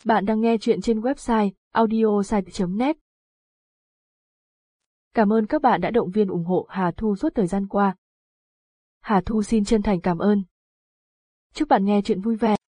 Bạn đang nghe chuyện trên website audiosite.net. Cảm ơn các bạn đã động viên ủng hộ Hà Thu suốt thời gian qua. Hà Thu xin chân thành cảm ơn. Chúc bạn nghe chuyện vui vẻ.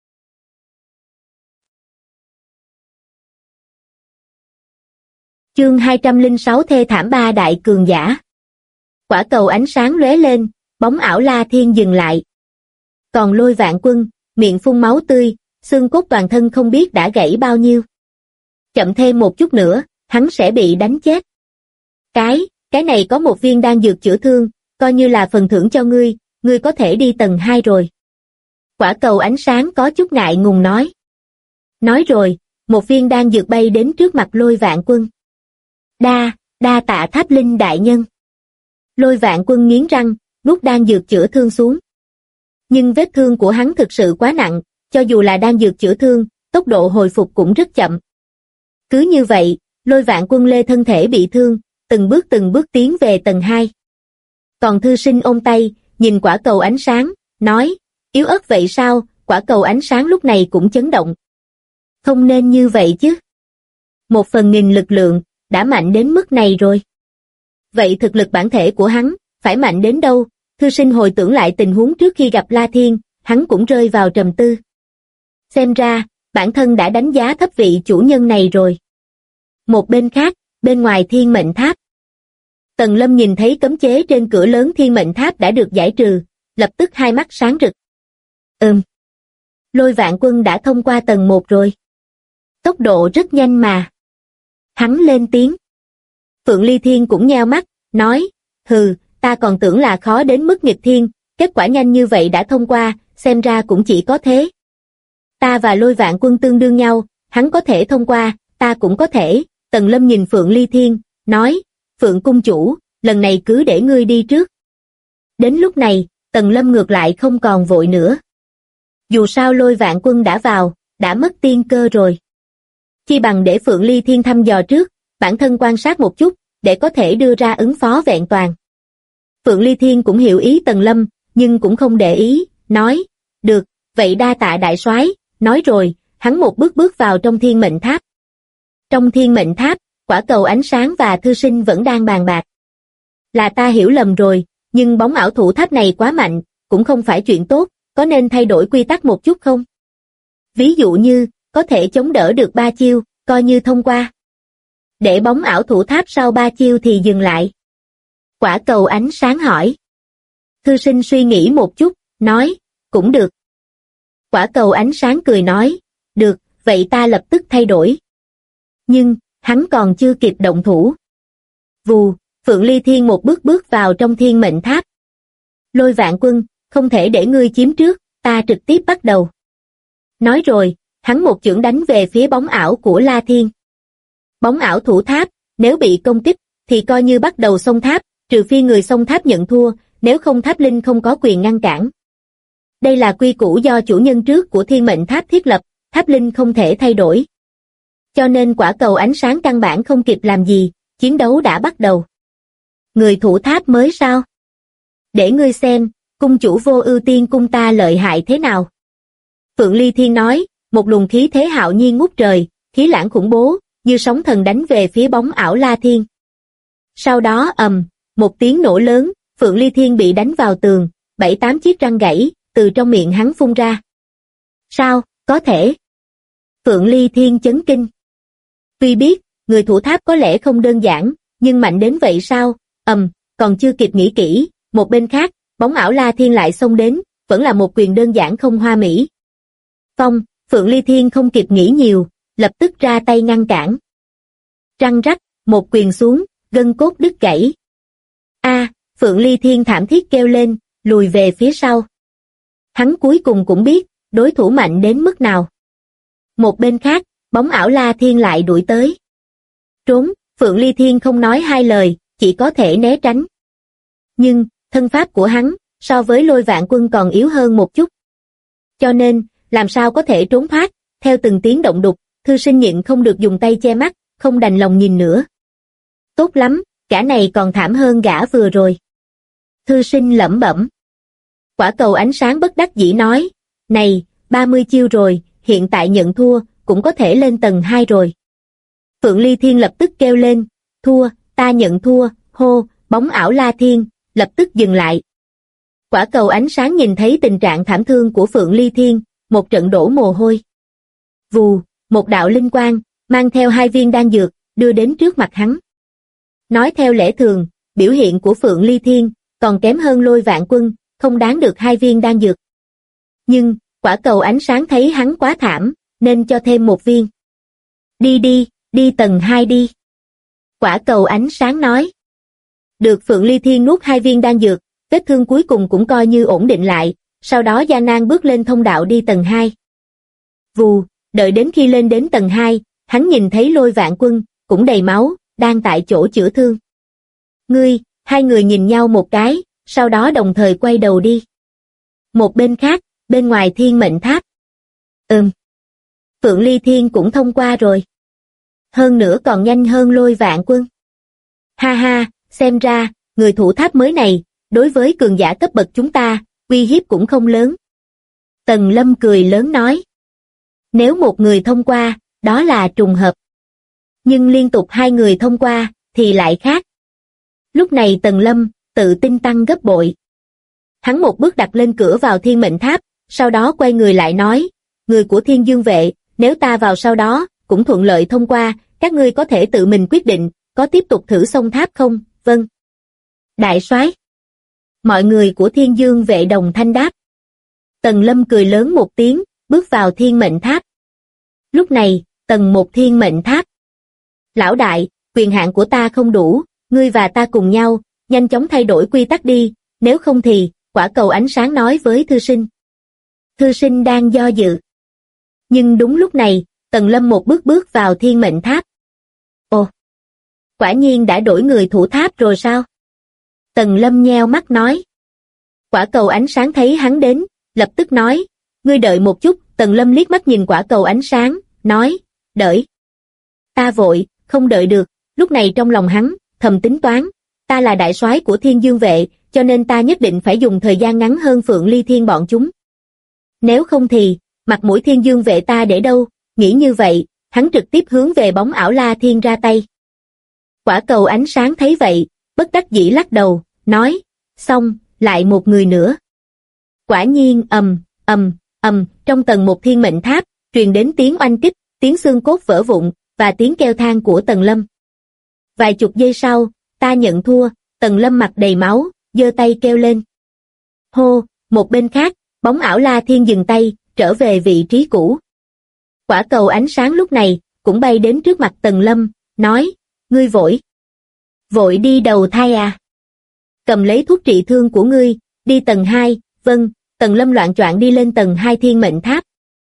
Chương 206 thê thảm ba đại cường giả. Quả cầu ánh sáng lóe lên, bóng ảo La Thiên dừng lại. Còn Lôi Vạn Quân, miệng phun máu tươi, xương cốt toàn thân không biết đã gãy bao nhiêu. Chậm thêm một chút nữa, hắn sẽ bị đánh chết. Cái này có một viên đan dược chữa thương, coi như là phần thưởng cho ngươi, ngươi có thể đi tầng 2 rồi. Quả cầu ánh sáng có chút ngại ngùng nói. Nói rồi, một viên đan dược bay đến trước mặt Lôi Vạn Quân. Đa tạ Tháp Linh đại nhân. Lôi Vạn Quân nghiến răng, nuốt đan dược chữa thương xuống. Nhưng vết thương của hắn thực sự quá nặng, cho dù là đan dược chữa thương, tốc độ hồi phục cũng rất chậm. Cứ như vậy, Lôi Vạn Quân lê thân thể bị thương, từng bước tiến về tầng 2. Còn Thư Sinh ôm tay, nhìn quả cầu ánh sáng, nói, yếu ớt vậy sao? Quả cầu ánh sáng lúc này cũng chấn động. Không nên như vậy chứ. 1/1000 lực lượng, đã mạnh đến mức này rồi. Vậy thực lực bản thể của hắn, phải mạnh đến đâu? Thư Sinh hồi tưởng lại tình huống trước khi gặp La Thiên, hắn cũng rơi vào trầm tư. Xem ra, bản thân đã đánh giá thấp vị chủ nhân này rồi. Một bên khác, bên ngoài Thiên Mệnh Tháp. Tần Lâm nhìn thấy cấm chế trên cửa lớn Thiên Mệnh Tháp đã được giải trừ, lập tức hai mắt sáng rực. Lôi Vạn Quân đã thông qua tầng 1 rồi. Tốc độ rất nhanh mà. Hắn lên tiếng. Phượng Ly Thiên cũng nheo mắt, nói, ta còn tưởng là khó đến mức nghịch thiên, kết quả nhanh như vậy đã thông qua, xem ra cũng chỉ có thế. Ta và Lôi Vạn Quân tương đương nhau, hắn có thể thông qua, ta cũng có thể. Tần Lâm nhìn Phượng Ly Thiên, nói, Phượng cung chủ, lần này cứ để ngươi đi trước. Đến lúc này, Tần Lâm ngược lại không còn vội nữa. Dù sao Lôi Vạn Quân đã vào, đã mất tiên cơ rồi. Chi bằng để Phượng Ly Thiên thăm dò trước, bản thân quan sát một chút, để có thể đưa ra ứng phó vẹn toàn. Phượng Ly Thiên cũng hiểu ý Tần Lâm, nhưng cũng không để ý, nói, được, vậy đa tạ đại soái. Nói rồi, hắn một bước vào trong Thiên Mệnh Tháp. Trong Thiên Mệnh Tháp, quả cầu ánh sáng và Thư Sinh vẫn đang bàn bạc. Là ta hiểu lầm rồi, nhưng bóng ảo thủ tháp này quá mạnh, cũng không phải chuyện tốt, có nên thay đổi quy tắc một chút không? Ví dụ như, có thể chống đỡ được 3 chiêu, coi như thông qua. Để bóng ảo thủ tháp sau 3 chiêu thì dừng lại. Quả cầu ánh sáng hỏi. Thư Sinh suy nghĩ một chút, nói, cũng được. Quả cầu ánh sáng cười nói, được, vậy ta lập tức thay đổi. Nhưng, hắn còn chưa kịp động thủ. Vù, Phượng Ly Thiên một bước vào trong Thiên Mệnh Tháp. Lôi Vạn Quân, không thể để ngươi chiếm trước, ta trực tiếp bắt đầu. Nói rồi, hắn một chưởng đánh về phía bóng ảo của La Thiên. Bóng ảo thủ tháp, nếu bị công kích, thì coi như bắt đầu xông tháp, trừ phi người xông tháp nhận thua, nếu không tháp linh không có quyền ngăn cản. Đây là quy củ do chủ nhân trước của Thiên Mệnh Tháp thiết lập, tháp linh không thể thay đổi. Cho nên quả cầu ánh sáng căn bản không kịp làm gì, chiến đấu đã bắt đầu. Người thủ tháp mới sao? Để ngươi xem, cung chủ Vô Ưu Tiên cung ta lợi hại thế nào. Phượng Ly Thiên nói, một luồng khí thế hạo nhiên ngút trời, khí lãng khủng bố, như sóng thần đánh về phía bóng ảo La Thiên. Sau đó một tiếng nổ lớn, Phượng Ly Thiên bị đánh vào tường, 7-8 chiếc răng gãy, từ trong miệng hắn phun ra. Sao, có thể? Phượng Ly Thiên chấn kinh. Tuy biết, người thủ tháp có lẽ không đơn giản, nhưng mạnh đến vậy sao? Còn chưa kịp nghĩ kỹ, một bên khác, bóng ảo La Thiên lại xông đến, vẫn là một quyền đơn giản không hoa mỹ. Phượng Ly Thiên không kịp nghĩ nhiều, lập tức ra tay ngăn cản. Răng rắc, một quyền xuống, gân cốt đứt gãy. Phượng Ly Thiên thảm thiết kêu lên, lùi về phía sau. Hắn cuối cùng cũng biết, đối thủ mạnh đến mức nào. Một bên khác, bóng ảo La Thiên lại đuổi tới. Trốn, Phượng Ly Thiên không nói hai lời, chỉ có thể né tránh. Nhưng, thân pháp của hắn, so với Lôi Vạn Quân còn yếu hơn một chút. Cho nên, làm sao có thể trốn thoát, theo từng tiếng động đục, Thư Sinh nhịn không được dùng tay che mắt, không đành lòng nhìn nữa. Tốt lắm, gã này còn thảm hơn gã vừa rồi. Thư Sinh lẩm bẩm. Quả cầu ánh sáng bất đắc dĩ nói, này, 30 chiêu rồi, hiện tại nhận thua, cũng có thể lên tầng 2 rồi. Phượng Ly Thiên lập tức kêu lên, thua, ta nhận thua, hô, bóng ảo La Thiên, lập tức dừng lại. Quả cầu ánh sáng nhìn thấy tình trạng thảm thương của Phượng Ly Thiên, một trận đổ mồ hôi. Vù, một đạo linh quang, mang theo 2 viên đan dược, đưa đến trước mặt hắn. Nói theo lẽ thường, biểu hiện của Phượng Ly Thiên còn kém hơn Lôi Vạn Quân, không đáng được 2 viên đan dược. Nhưng, quả cầu ánh sáng thấy hắn quá thảm, nên cho thêm 1 viên. Đi tầng 2 đi. Quả cầu ánh sáng nói. Được Phượng Ly Thiên nuốt 2 viên đan dược, vết thương cuối cùng cũng coi như ổn định lại, sau đó gian nan bước lên thông đạo đi tầng 2. Vù, đợi đến khi lên đến tầng 2, hắn nhìn thấy Lôi Vạn Quân, cũng đầy máu, đang tại chỗ chữa thương. Hai người nhìn nhau một cái, sau đó đồng thời quay đầu đi. Một bên khác, bên ngoài Thiên Mệnh Tháp. Phượng Ly Thiên cũng thông qua rồi. Hơn nữa còn nhanh hơn Lôi Vạn Quân. Ha ha, xem ra, người thủ tháp mới này, đối với cường giả cấp bậc chúng ta, uy hiếp cũng không lớn. Tần Lâm cười lớn nói. Nếu một người thông qua, đó là trùng hợp. Nhưng liên tục 2 người thông qua, thì lại khác. Lúc này Tần Lâm, tự tin tăng gấp bội. Hắn một bước đặt lên cửa vào Thiên Mệnh Tháp, sau đó quay người lại nói, người của Thiên Dương Vệ, nếu ta vào sau đó, cũng thuận lợi thông qua, các ngươi có thể tự mình quyết định, có tiếp tục thử xông tháp không? Vâng. Đại soái. Mọi người của Thiên Dương Vệ đồng thanh đáp. Tần Lâm cười lớn một tiếng, bước vào Thiên Mệnh Tháp. Lúc này, tầng 1 Thiên Mệnh Tháp. Lão đại, quyền hạn của ta không đủ, ngươi và ta cùng nhau, nhanh chóng thay đổi quy tắc đi, nếu không thì, quả cầu ánh sáng nói với Thư Sinh. Thư Sinh đang do dự. Nhưng đúng lúc này, Tần Lâm một bước vào Thiên Mệnh Tháp. Ồ, quả nhiên đã đổi người thủ tháp rồi sao? Tần Lâm nheo mắt nói. Quả cầu ánh sáng thấy hắn đến, lập tức nói, ngươi đợi một chút. Tần Lâm liếc mắt nhìn quả cầu ánh sáng, nói, đợi. Ta vội, không đợi được. Lúc này trong lòng hắn, thầm tính toán, ta là đại soái của Thiên Dương Vệ, cho nên ta nhất định phải dùng thời gian ngắn hơn Phượng Ly Thiên bọn chúng. Nếu không thì, mặt mũi Thiên Dương Vệ ta để đâu? Nghĩ như vậy, hắn trực tiếp hướng về bóng ảo La Thiên ra tay. Quả cầu ánh sáng thấy vậy, bất đắc dĩ lắc đầu, nói, xong, lại một người nữa. Quả nhiên trong tầng 1 Thiên Mệnh Tháp, truyền đến tiếng oanh kích, tiếng xương cốt vỡ vụn, và tiếng kêu than của Tần Lâm. Vài chục giây sau, ta nhận thua, Tần Lâm mặt đầy máu, giơ tay kêu lên. Hô, một bên khác, bóng ảo La Thiên dừng tay, trở về vị trí cũ. Quả cầu ánh sáng lúc này, cũng bay đến trước mặt Tần Lâm, nói, ngươi vội đi đầu thai à? Cầm lấy thuốc trị thương của ngươi, đi tầng 2, vâng. Tần Lâm loạng choạng đi lên tầng 2 Thiên Mệnh Tháp.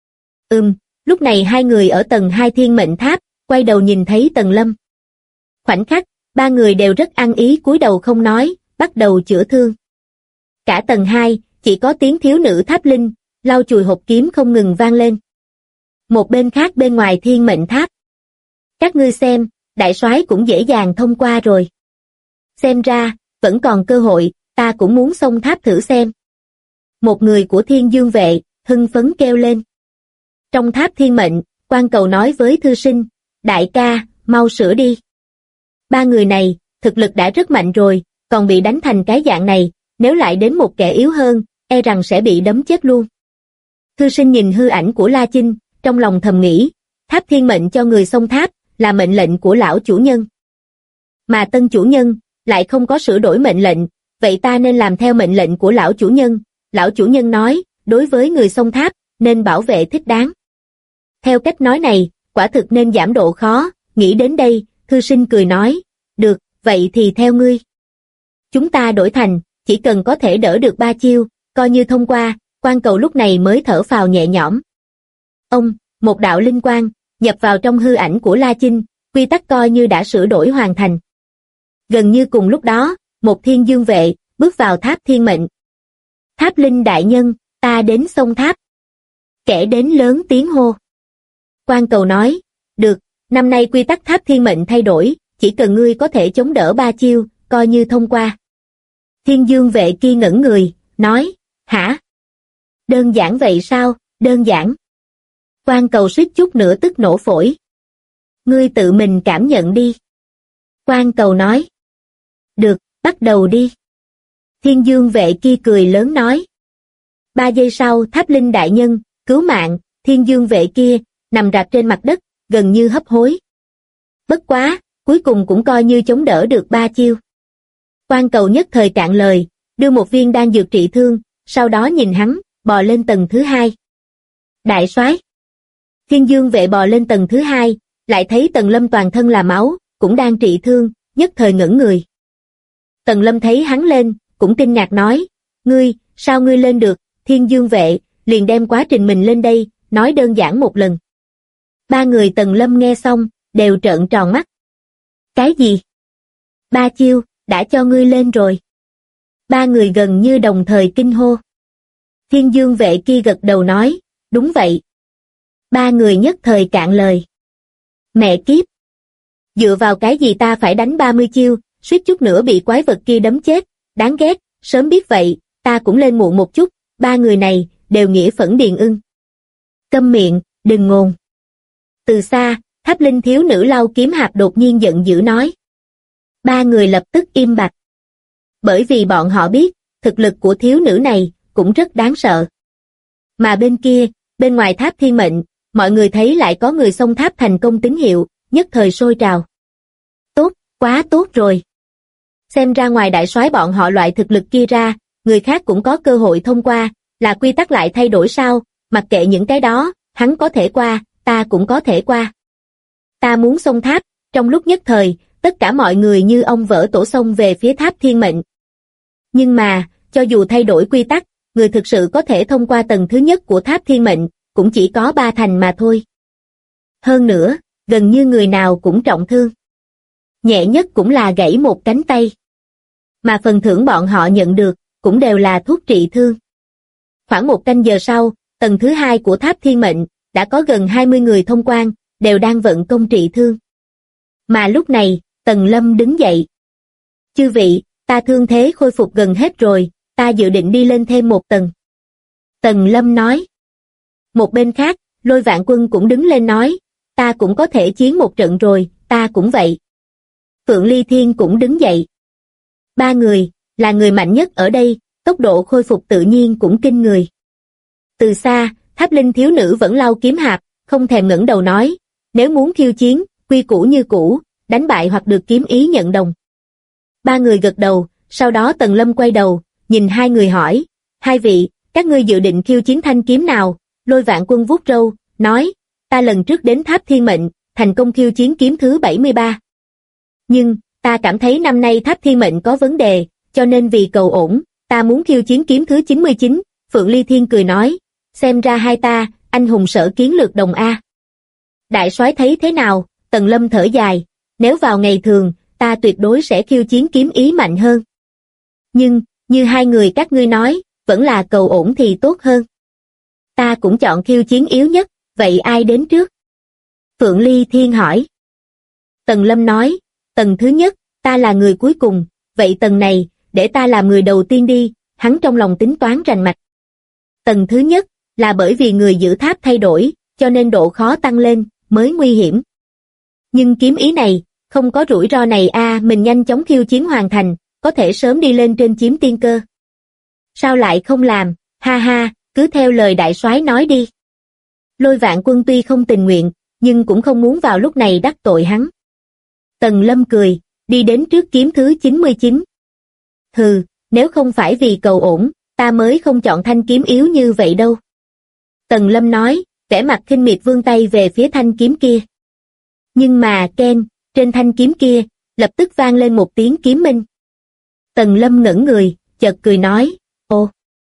Lúc này 2 người ở tầng 2 Thiên Mệnh Tháp, quay đầu nhìn thấy Tần Lâm. Khoảnh khắc, 3 người đều rất ăn ý cúi đầu không nói, bắt đầu chữa thương. Cả tầng 2, chỉ có tiếng thiếu nữ tháp linh, lau chùi hộp kiếm không ngừng vang lên. Một bên khác bên ngoài Thiên Mệnh Tháp. Các ngươi xem, đại soái cũng dễ dàng thông qua rồi. Xem ra, vẫn còn cơ hội, ta cũng muốn xông tháp thử xem. Một người của Thiên Dương Vệ, hưng phấn kêu lên. Trong tháp thiên mệnh, Quan Cầu nói với Thư Sinh, đại ca, mau sửa đi. 3 người này, thực lực đã rất mạnh rồi, còn bị đánh thành cái dạng này, nếu lại đến một kẻ yếu hơn, e rằng sẽ bị đấm chết luôn. Thư Sinh nhìn hư ảnh của La Chinh, trong lòng thầm nghĩ, tháp thiên mệnh cho người xông tháp, là mệnh lệnh của lão chủ nhân. Mà tân chủ nhân, lại không có sửa đổi mệnh lệnh, vậy ta nên làm theo mệnh lệnh của lão chủ nhân. Lão chủ nhân nói, đối với người xông tháp, nên bảo vệ thích đáng. Theo cách nói này, quả thực nên giảm độ khó, nghĩ đến đây, Thư Sinh cười nói, được, vậy thì theo ngươi. Chúng ta đổi thành, chỉ cần có thể đỡ được 3 chiêu, coi như thông qua. Quan Cầu lúc này mới thở phào nhẹ nhõm. Một đạo linh quang, nhập vào trong hư ảnh của La Chinh, quy tắc coi như đã sửa đổi hoàn thành. Gần như cùng lúc đó, một Thiên Dương Vệ, bước vào tháp thiên mệnh. Tháp linh đại nhân, ta đến xông tháp. Kẻ đến lớn tiếng hô. Quan Cầu nói, được, năm nay quy tắc tháp thiên mệnh thay đổi, chỉ cần ngươi có thể chống đỡ 3 chiêu, coi như thông qua. Thiên Dương Vệ kia ngẩn người, nói, hả? Đơn giản vậy sao? Đơn giản. Quan Cầu suýt chút nữa tức nổ phổi. Ngươi tự mình cảm nhận đi. Quan Cầu nói. Được, bắt đầu đi. Thiên Dương vệ kia cười lớn nói. 3 giây sau, Tháp Linh đại nhân, cứu mạng, Thiên Dương vệ kia, nằm rạp trên mặt đất, gần như hấp hối. Bất quá, cuối cùng cũng coi như chống đỡ được 3 chiêu. Quan Cầu nhất thời cạn lời, đưa một viên đan dược trị thương, sau đó nhìn hắn, bò lên tầng thứ 2. Đại soái. Thiên Dương vệ bò lên tầng thứ 2, lại thấy Tần Lâm toàn thân là máu, cũng đang trị thương, nhất thời ngẩn người. Tần Lâm thấy hắn lên, cũng kinh ngạc nói, sao ngươi lên được? Thiên Dương vệ, liền đem quá trình mình lên đây, nói đơn giản một lần. 3 người Tần Lâm nghe xong, đều trợn tròn mắt. Cái gì? 3 chiêu, đã cho ngươi lên rồi. 3 người gần như đồng thời kinh hô. Thiên Dương vệ kia gật đầu nói, đúng vậy. 3 người nhất thời cạn lời. Mẹ kiếp! Dựa vào cái gì ta phải đánh 30 chiêu, suýt chút nữa bị quái vật kia đấm chết, đáng ghét, sớm biết vậy, ta cũng lên muộn một chút, 3 người này, đều nghĩa phẫn điền ưng. Câm miệng, đừng ngôn. Từ xa, Tháp Linh thiếu nữ lau kiếm hạp đột nhiên giận dữ nói. 3 người lập tức im bặt. Bởi vì bọn họ biết, thực lực của thiếu nữ này, cũng rất đáng sợ. Mà bên kia, bên ngoài tháp thiên mệnh, mọi người thấy lại có người xông tháp thành công tín hiệu, nhất thời sôi trào. Tốt, quá tốt rồi. Xem ra ngoài đại soái bọn họ loại thực lực kia ra, người khác cũng có cơ hội thông qua, là quy tắc lại thay đổi sao, mặc kệ những cái đó, hắn có thể qua, ta cũng có thể qua. Ta muốn xông tháp, trong lúc nhất thời, tất cả mọi người như ông vỡ tổ xông về phía tháp thiên mệnh. Nhưng mà, cho dù thay đổi quy tắc, người thực sự có thể thông qua tầng thứ nhất của tháp thiên mệnh, cũng chỉ có 3 thành mà thôi. Hơn nữa, gần như người nào cũng trọng thương. Nhẹ nhất cũng là gãy một cánh tay. Mà phần thưởng bọn họ nhận được, cũng đều là thuốc trị thương. Khoảng 1 canh giờ sau, tầng thứ 2 của tháp thiên mệnh, đã có gần 20 người thông quan, đều đang vận công trị thương. Mà lúc này, Tần Lâm đứng dậy. Chư vị, ta thương thế khôi phục gần hết rồi, ta dự định đi lên thêm 1 tầng. Tần Lâm nói. Một bên khác, Lôi Vạn Quân cũng đứng lên nói, ta cũng có thể chiến một trận rồi, ta cũng vậy. Phượng Ly Thiên cũng đứng dậy. 3 người, là người mạnh nhất ở đây, tốc độ khôi phục tự nhiên cũng kinh người. Từ xa, Tháp Linh thiếu nữ vẫn lau kiếm hạp, không thèm ngẩng đầu nói, nếu muốn khiêu chiến, quy củ như cũ, đánh bại hoặc được kiếm ý nhận đồng. 3 người gật đầu, sau đó Tần Lâm quay đầu, nhìn 2 người hỏi, 2 vị, các ngươi dự định khiêu chiến thanh kiếm nào? Lôi Vạn Quân vuốt râu, nói, ta lần trước đến tháp thiên mệnh, thành công khiêu chiến kiếm thứ 73. Nhưng, ta cảm thấy năm nay tháp thiên mệnh có vấn đề, cho nên vì cầu ổn, ta muốn khiêu chiến kiếm thứ 99, Phượng Ly Thiên cười nói, xem ra hai ta, anh hùng sở kiến lược đồng A. Đại soái thấy thế nào? Tần Lâm thở dài, nếu vào ngày thường, ta tuyệt đối sẽ khiêu chiến kiếm ý mạnh hơn. Nhưng, như 2 người các ngươi nói, vẫn là cầu ổn thì tốt hơn. Ta cũng chọn khiêu chiến yếu nhất, vậy ai đến trước? Phượng Ly Thiên hỏi. Tần Lâm nói, tầng thứ nhất, ta là người cuối cùng, vậy tầng này, để ta làm người đầu tiên đi, hắn trong lòng tính toán rành mạch. Tầng thứ nhất, là bởi vì người giữ tháp thay đổi, cho nên độ khó tăng lên, mới nguy hiểm. Nhưng kiếm ý này, không có rủi ro này mình nhanh chóng khiêu chiến hoàn thành, có thể sớm đi lên trên chiếm tiên cơ. Sao lại không làm, ha ha, cứ theo lời đại soái nói đi. Lôi Vạn Quân tuy không tình nguyện, nhưng cũng không muốn vào lúc này đắc tội hắn. Tần Lâm cười, đi đến trước kiếm thứ 99. Hừ, nếu không phải vì cầu ổn, ta mới không chọn thanh kiếm yếu như vậy đâu. Tần Lâm nói, vẻ mặt khinh miệt vươn tay về phía thanh kiếm kia. Nhưng mà, Ken, trên thanh kiếm kia, lập tức vang lên một tiếng kiếm minh. Tần Lâm ngẩn người, chợt cười nói, ô,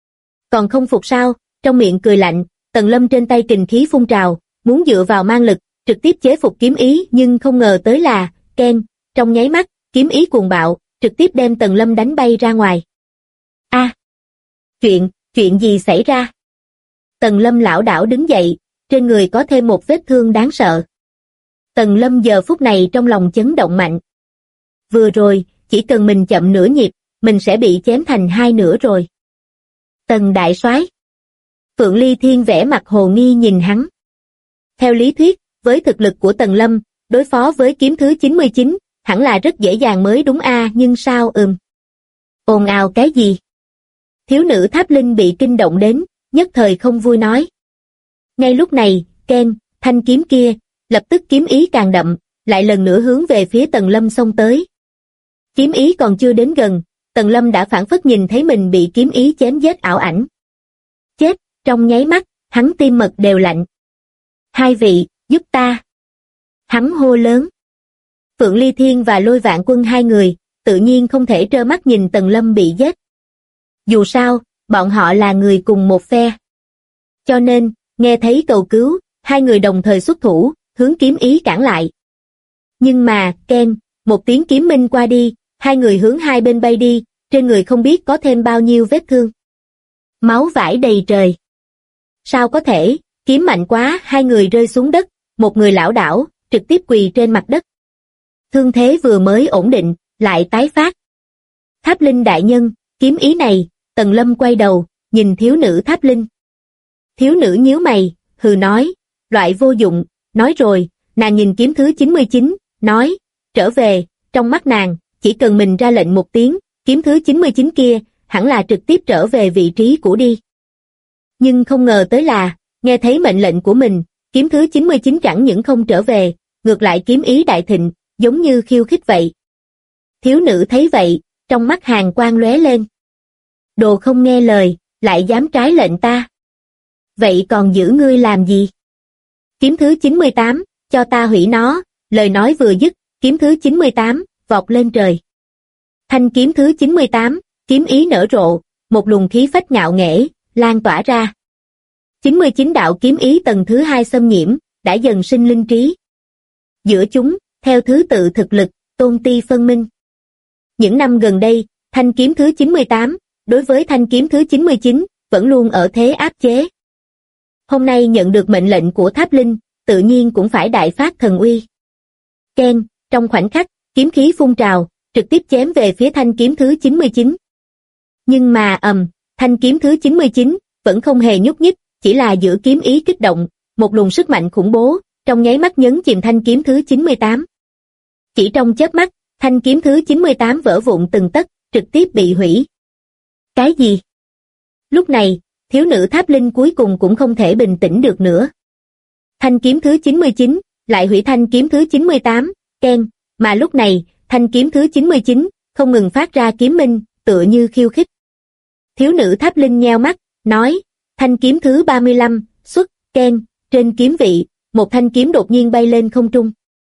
còn không phục sao? Trong miệng cười lạnh, Tần Lâm trên tay kình khí phun trào, muốn dựa vào mang lực, trực tiếp chế phục kiếm ý, nhưng không ngờ tới là, Ken, trong nháy mắt, kiếm ý cuồng bạo, trực tiếp đem Tần Lâm đánh bay ra ngoài. Chuyện gì xảy ra? Tần Lâm lảo đảo đứng dậy, trên người có thêm một vết thương đáng sợ. Tần Lâm giờ phút này trong lòng chấn động mạnh. Vừa rồi, chỉ cần mình chậm nửa nhịp, mình sẽ bị chém thành 2 nửa rồi. Tần đại soái. Phượng Ly Thiên vẻ mặt hồ nghi nhìn hắn. Theo lý thuyết, với thực lực của Tần Lâm, đối phó với kiếm thứ 99, hẳn là rất dễ dàng mới đúng nhưng sao ồn ào cái gì? Thiếu nữ Tháp Linh bị kinh động đến, nhất thời không vui nói. Ngay lúc này, Ken, thanh kiếm kia, lập tức kiếm ý càng đậm, lại lần nữa hướng về phía Tần Lâm xông tới. Kiếm ý còn chưa đến gần, Tần Lâm đã phảng phất nhìn thấy mình bị kiếm ý chém giết ảo ảnh. Chết, trong nháy mắt, hắn tim mật đều lạnh. Hai vị, giúp ta. Hắn hô lớn. Phượng Ly Thiên và Lôi Vạn Quân hai người, tự nhiên không thể trơ mắt nhìn Tần Lâm bị giết. Dù sao, bọn họ là người cùng một phe. Cho nên, nghe thấy cầu cứu, hai người đồng thời xuất thủ, hướng kiếm ý cản lại. Nhưng mà, Ken, một tiếng kiếm minh qua đi, hai người hướng hai bên bay đi, trên người không biết có thêm bao nhiêu vết thương. Máu vãi đầy trời. Sao có thể, kiếm mạnh quá, hai người rơi xuống đất, một người lảo đảo, trực tiếp quỳ trên mặt đất. Thương thế vừa mới ổn định, lại tái phát. Tháp Linh đại nhân, kiếm ý này, Tần Lâm quay đầu, nhìn thiếu nữ Tháp Linh. Thiếu nữ nhíu mày, hừ nói, loại vô dụng, nói rồi, nàng nhìn kiếm thứ 99, nói, trở về, trong mắt nàng, chỉ cần mình ra lệnh một tiếng, kiếm thứ 99 kia, hẳn là trực tiếp trở về vị trí cũ đi. Nhưng không ngờ tới là, nghe thấy mệnh lệnh của mình, kiếm thứ 99 chẳng những không trở về, ngược lại kiếm ý đại thịnh, giống như khiêu khích vậy. Thiếu nữ thấy vậy, trong mắt hàn quang lóe lên. Đồ không nghe lời, lại dám trái lệnh ta. Vậy còn giữ ngươi làm gì? Kiếm thứ 98, cho ta hủy nó, lời nói vừa dứt, kiếm thứ 98, vọt lên trời. Thanh kiếm thứ 98, kiếm ý nở rộ, một luồng khí phách ngạo nghễ, lan tỏa ra. 99 đạo kiếm ý tầng thứ 2 xâm nhiễm, đã dần sinh linh trí. Giữa chúng, theo thứ tự thực lực, tôn ti phân minh. Những năm gần đây, thanh kiếm thứ 98, đối với thanh kiếm thứ 99, vẫn luôn ở thế áp chế. Hôm nay nhận được mệnh lệnh của Tháp Linh, tự nhiên cũng phải đại phát thần uy. Ken, trong khoảnh khắc, kiếm khí phun trào, trực tiếp chém về phía thanh kiếm thứ 99. Nhưng mà thanh kiếm thứ 99, vẫn không hề nhúc nhích, chỉ là giữa kiếm ý kích động, một luồng sức mạnh khủng bố, trong nháy mắt nhấn chìm thanh kiếm thứ 98. Chỉ trong chớp mắt, thanh kiếm thứ 98 vỡ vụn từng tấc, trực tiếp bị hủy. Cái gì? Lúc này, thiếu nữ Tháp Linh cuối cùng cũng không thể bình tĩnh được nữa. Thanh kiếm thứ 99, lại hủy thanh kiếm thứ 98, Ken, mà lúc này, thanh kiếm thứ 99, không ngừng phát ra kiếm minh, tựa như khiêu khích. Thiếu nữ Tháp Linh nheo mắt, nói, thanh kiếm thứ 35, xuất, Ken, trên kiếm vị, một thanh kiếm đột nhiên bay lên không trung.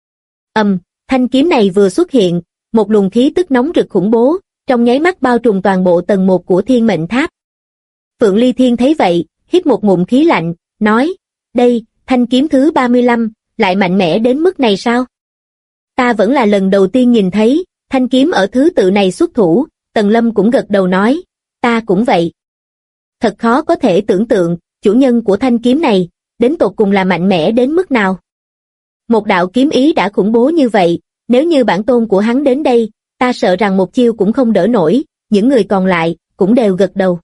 Thanh kiếm này vừa xuất hiện, một luồng khí tức nóng rực khủng bố, trong nháy mắt bao trùm toàn bộ tầng 1 của Thiên Mệnh Tháp. Phượng Ly Thiên thấy vậy, hít một ngụm khí lạnh, nói, đây, thanh kiếm thứ 35, lại mạnh mẽ đến mức này sao? Ta vẫn là lần đầu tiên nhìn thấy, thanh kiếm ở thứ tự này xuất thủ, Tần Lâm cũng gật đầu nói, ta cũng vậy. Thật khó có thể tưởng tượng, chủ nhân của thanh kiếm này, đến tột cùng là mạnh mẽ đến mức nào. Một đạo kiếm ý đã khủng bố như vậy, nếu như bản tôn của hắn đến đây, ta sợ rằng một chiêu cũng không đỡ nổi, những người còn lại, cũng đều gật đầu.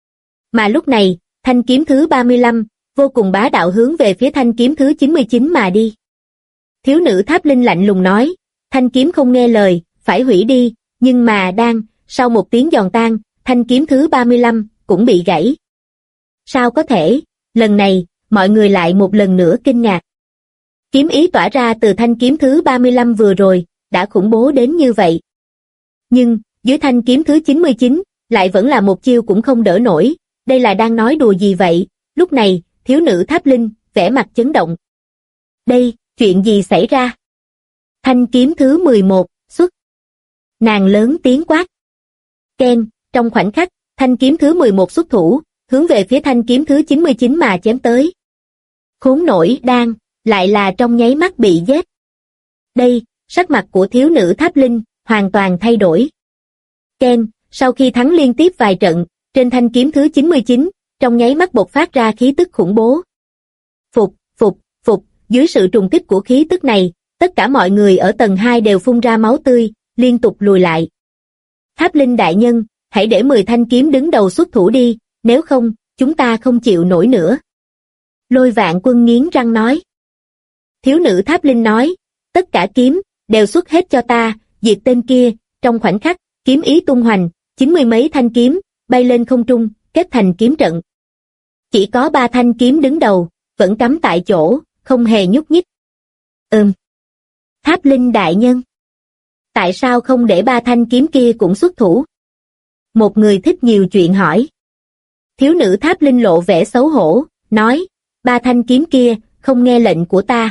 Mà lúc này, thanh kiếm thứ 35, vô cùng bá đạo hướng về phía thanh kiếm thứ 99 mà đi. Thiếu nữ Tháp Linh lạnh lùng nói, thanh kiếm không nghe lời, phải hủy đi, nhưng mà sau một tiếng giòn tan, thanh kiếm thứ 35, cũng bị gãy. Sao có thể, lần này, mọi người lại một lần nữa kinh ngạc. Kiếm ý tỏa ra từ thanh kiếm thứ 35 vừa rồi, đã khủng bố đến như vậy. Nhưng, dưới thanh kiếm thứ 99, lại vẫn là một chiêu cũng không đỡ nổi, đây là đang nói đùa gì vậy? Lúc này, thiếu nữ Tháp Linh, vẻ mặt chấn động. Đây, chuyện gì xảy ra? Thanh kiếm thứ 11, xuất. Nàng lớn tiếng quát. Ken, trong khoảnh khắc, thanh kiếm thứ 11 xuất thủ, hướng về phía thanh kiếm thứ 99 mà chém tới. Khốn nổi lại là trong nháy mắt bị giết. Đây, sắc mặt của thiếu nữ Tháp Linh, hoàn toàn thay đổi. Ken, sau khi thắng liên tiếp vài trận, trên thanh kiếm thứ 99, trong nháy mắt bộc phát ra khí tức khủng bố. Phục, dưới sự trùng kích của khí tức này, tất cả mọi người ở tầng 2 đều phun ra máu tươi, liên tục lùi lại. Tháp Linh đại nhân, hãy để 10 thanh kiếm đứng đầu xuất thủ đi, nếu không, chúng ta không chịu nổi nữa. Lôi Vạn Quân nghiến răng nói. Thiếu nữ Tháp Linh nói, tất cả kiếm, đều xuất hết cho ta, diệt tên kia. Trong khoảnh khắc, kiếm ý tung hoành, 90 mấy thanh kiếm, bay lên không trung, kết thành kiếm trận. Chỉ có 3 thanh kiếm đứng đầu, vẫn cắm tại chỗ, không hề nhúc nhích. Tháp Linh đại nhân. Tại sao không để 3 thanh kiếm kia cũng xuất thủ? Một người thích nhiều chuyện hỏi. Thiếu nữ Tháp Linh lộ vẻ xấu hổ, nói, 3 thanh kiếm kia, không nghe lệnh của ta.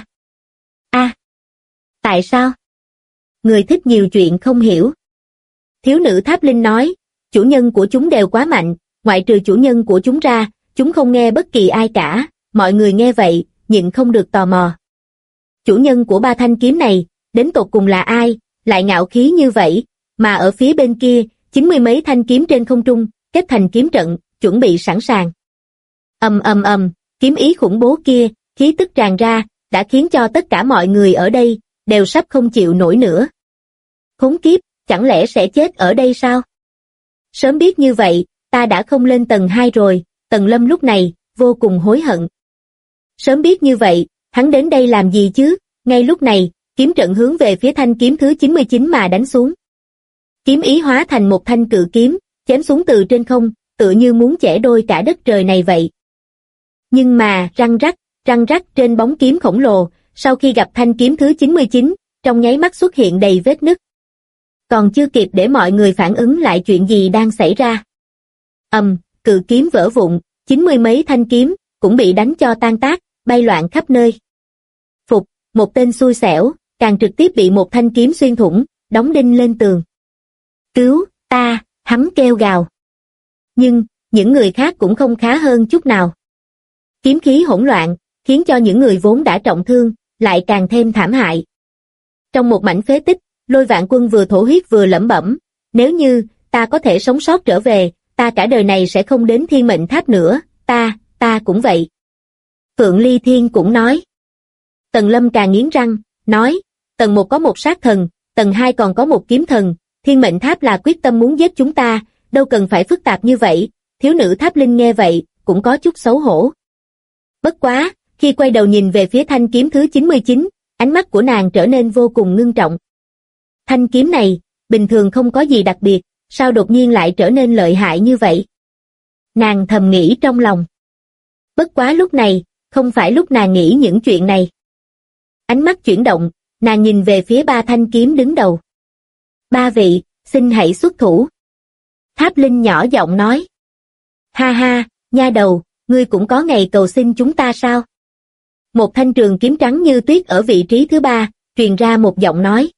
Tại sao? Người thích nhiều chuyện không hiểu. Thiếu nữ Tháp Linh nói, chủ nhân của chúng đều quá mạnh, ngoại trừ chủ nhân của chúng ra, chúng không nghe bất kỳ ai cả. Mọi người nghe vậy, nhịn không được tò mò. Chủ nhân của 3 thanh kiếm này, đến tột cùng là ai, lại ngạo khí như vậy, mà ở phía bên kia, 90 mấy thanh kiếm trên không trung, kết thành kiếm trận, chuẩn bị sẵn sàng. Kiếm ý khủng bố kia, khí tức tràn ra, đã khiến cho tất cả mọi người ở đây, đều sắp không chịu nổi nữa. Khốn kiếp, chẳng lẽ sẽ chết ở đây sao? Sớm biết như vậy, ta đã không lên tầng 2 rồi. Tần Lâm lúc này, vô cùng hối hận. Sớm biết như vậy, hắn đến đây làm gì chứ? Ngay lúc này, kiếm trận hướng về phía thanh kiếm thứ 99 mà đánh xuống. Kiếm ý hóa thành một thanh cự kiếm, chém xuống từ trên không, tựa như muốn chẻ đôi cả đất trời này vậy. Nhưng mà, răng rắc trên bóng kiếm khổng lồ, sau khi gặp thanh kiếm thứ 99, trong nháy mắt xuất hiện đầy vết nứt. Còn chưa kịp để mọi người phản ứng lại chuyện gì đang xảy ra. Cự kiếm vỡ vụn, 90 mấy thanh kiếm, cũng bị đánh cho tan tác, bay loạn khắp nơi. Phục, một tên xui xẻo, càng trực tiếp bị một thanh kiếm xuyên thủng, đóng đinh lên tường. Cứu, ta, hắn kêu gào. Nhưng, những người khác cũng không khá hơn chút nào. Kiếm khí hỗn loạn, khiến cho những người vốn đã trọng thương, lại càng thêm thảm hại. Trong một mảnh phế tích, Lôi Vạn Quân vừa thổ huyết vừa lẩm bẩm, nếu như ta có thể sống sót trở về, ta cả đời này sẽ không đến Thiên Mệnh Tháp nữa, ta cũng vậy. Phượng Ly Thiên cũng nói. Tần Lâm càng nghiến răng, nói, tầng 1 có một sát thần, tầng 2 còn có một kiếm thần, Thiên Mệnh Tháp là quyết tâm muốn giết chúng ta, đâu cần phải phức tạp như vậy. Thiếu nữ Tháp Linh nghe vậy, cũng có chút xấu hổ. Bất quá, khi quay đầu nhìn về phía thanh kiếm thứ 99, ánh mắt của nàng trở nên vô cùng ngưng trọng. Thanh kiếm này, bình thường không có gì đặc biệt, sao đột nhiên lại trở nên lợi hại như vậy? Nàng thầm nghĩ trong lòng. Bất quá lúc này, không phải lúc nàng nghĩ những chuyện này. Ánh mắt chuyển động, nàng nhìn về phía 3 thanh kiếm đứng đầu. 3 vị, xin hãy xuất thủ. Tháp Linh nhỏ giọng nói. Ha ha, nha đầu, ngươi cũng có ngày cầu xin chúng ta sao? Một thanh trường kiếm trắng như tuyết ở vị trí thứ 3, truyền ra một giọng nói.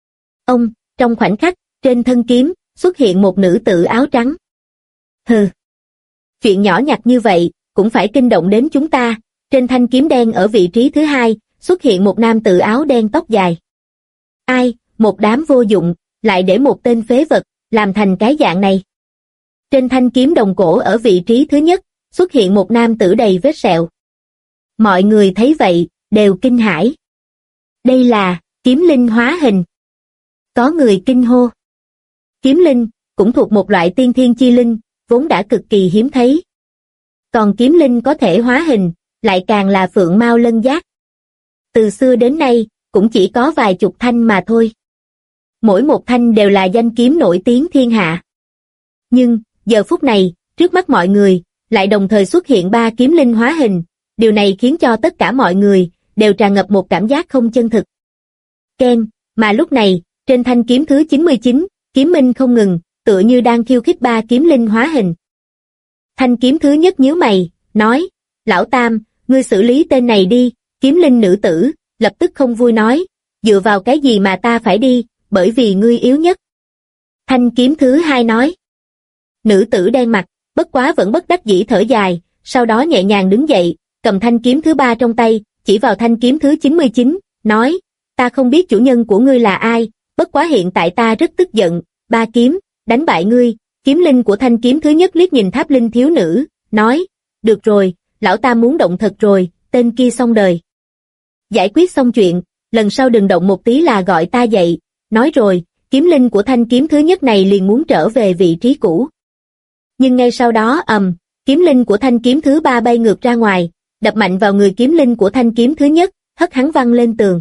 Trong khoảnh khắc, trên thân kiếm, xuất hiện một nữ tử áo trắng. Hừ. Chuyện nhỏ nhặt như vậy, cũng phải kinh động đến chúng ta. Trên thanh kiếm đen ở vị trí thứ 2, xuất hiện một nam tử áo đen tóc dài. Ai, một đám vô dụng, lại để một tên phế vật, làm thành cái dạng này. Trên thanh kiếm đồng cổ ở vị trí thứ nhất, xuất hiện một nam tử đầy vết sẹo. Mọi người thấy vậy, đều kinh hãi. Đây là, kiếm linh hóa hình. Có người kinh hô. Kiếm linh, cũng thuộc một loại tiên thiên chi linh, vốn đã cực kỳ hiếm thấy. Còn kiếm linh có thể hóa hình, lại càng là phượng mao lân giác. Từ xưa đến nay, cũng chỉ có vài chục thanh mà thôi. Mỗi một thanh đều là danh kiếm nổi tiếng thiên hạ. Nhưng, giờ phút này, trước mắt mọi người, lại đồng thời xuất hiện 3 kiếm linh hóa hình. Điều này khiến cho tất cả mọi người, đều tràn ngập một cảm giác không chân thực. Ken, mà lúc này, trên thanh kiếm thứ 99, kiếm minh không ngừng, tựa như đang khiêu khích 3 kiếm linh hóa hình. Thanh kiếm thứ nhất nhíu mày, nói, lão Tam, ngươi xử lý tên này đi. Kiếm linh nữ tử, lập tức không vui nói, dựa vào cái gì mà ta phải đi, bởi vì ngươi yếu nhất. Thanh kiếm thứ 2 nói. Nữ tử đen mặt, bất quá vẫn bất đắc dĩ thở dài, sau đó nhẹ nhàng đứng dậy, cầm thanh kiếm thứ 3 trong tay, chỉ vào thanh kiếm thứ 99, nói, ta không biết chủ nhân của ngươi là ai, bất quá hiện tại ta rất tức giận, 3 kiếm, đánh bại ngươi. Kiếm linh của thanh kiếm thứ nhất liếc nhìn Tháp Linh thiếu nữ, nói, được rồi, lão ta muốn động thật rồi, tên kia xong đời. Giải quyết xong chuyện, lần sau đừng động một tí là gọi ta dậy, nói rồi, kiếm linh của thanh kiếm thứ nhất này liền muốn trở về vị trí cũ. Nhưng ngay sau đó kiếm linh của thanh kiếm thứ 3 bay ngược ra ngoài, đập mạnh vào người kiếm linh của thanh kiếm thứ nhất, hất hắn văng lên tường.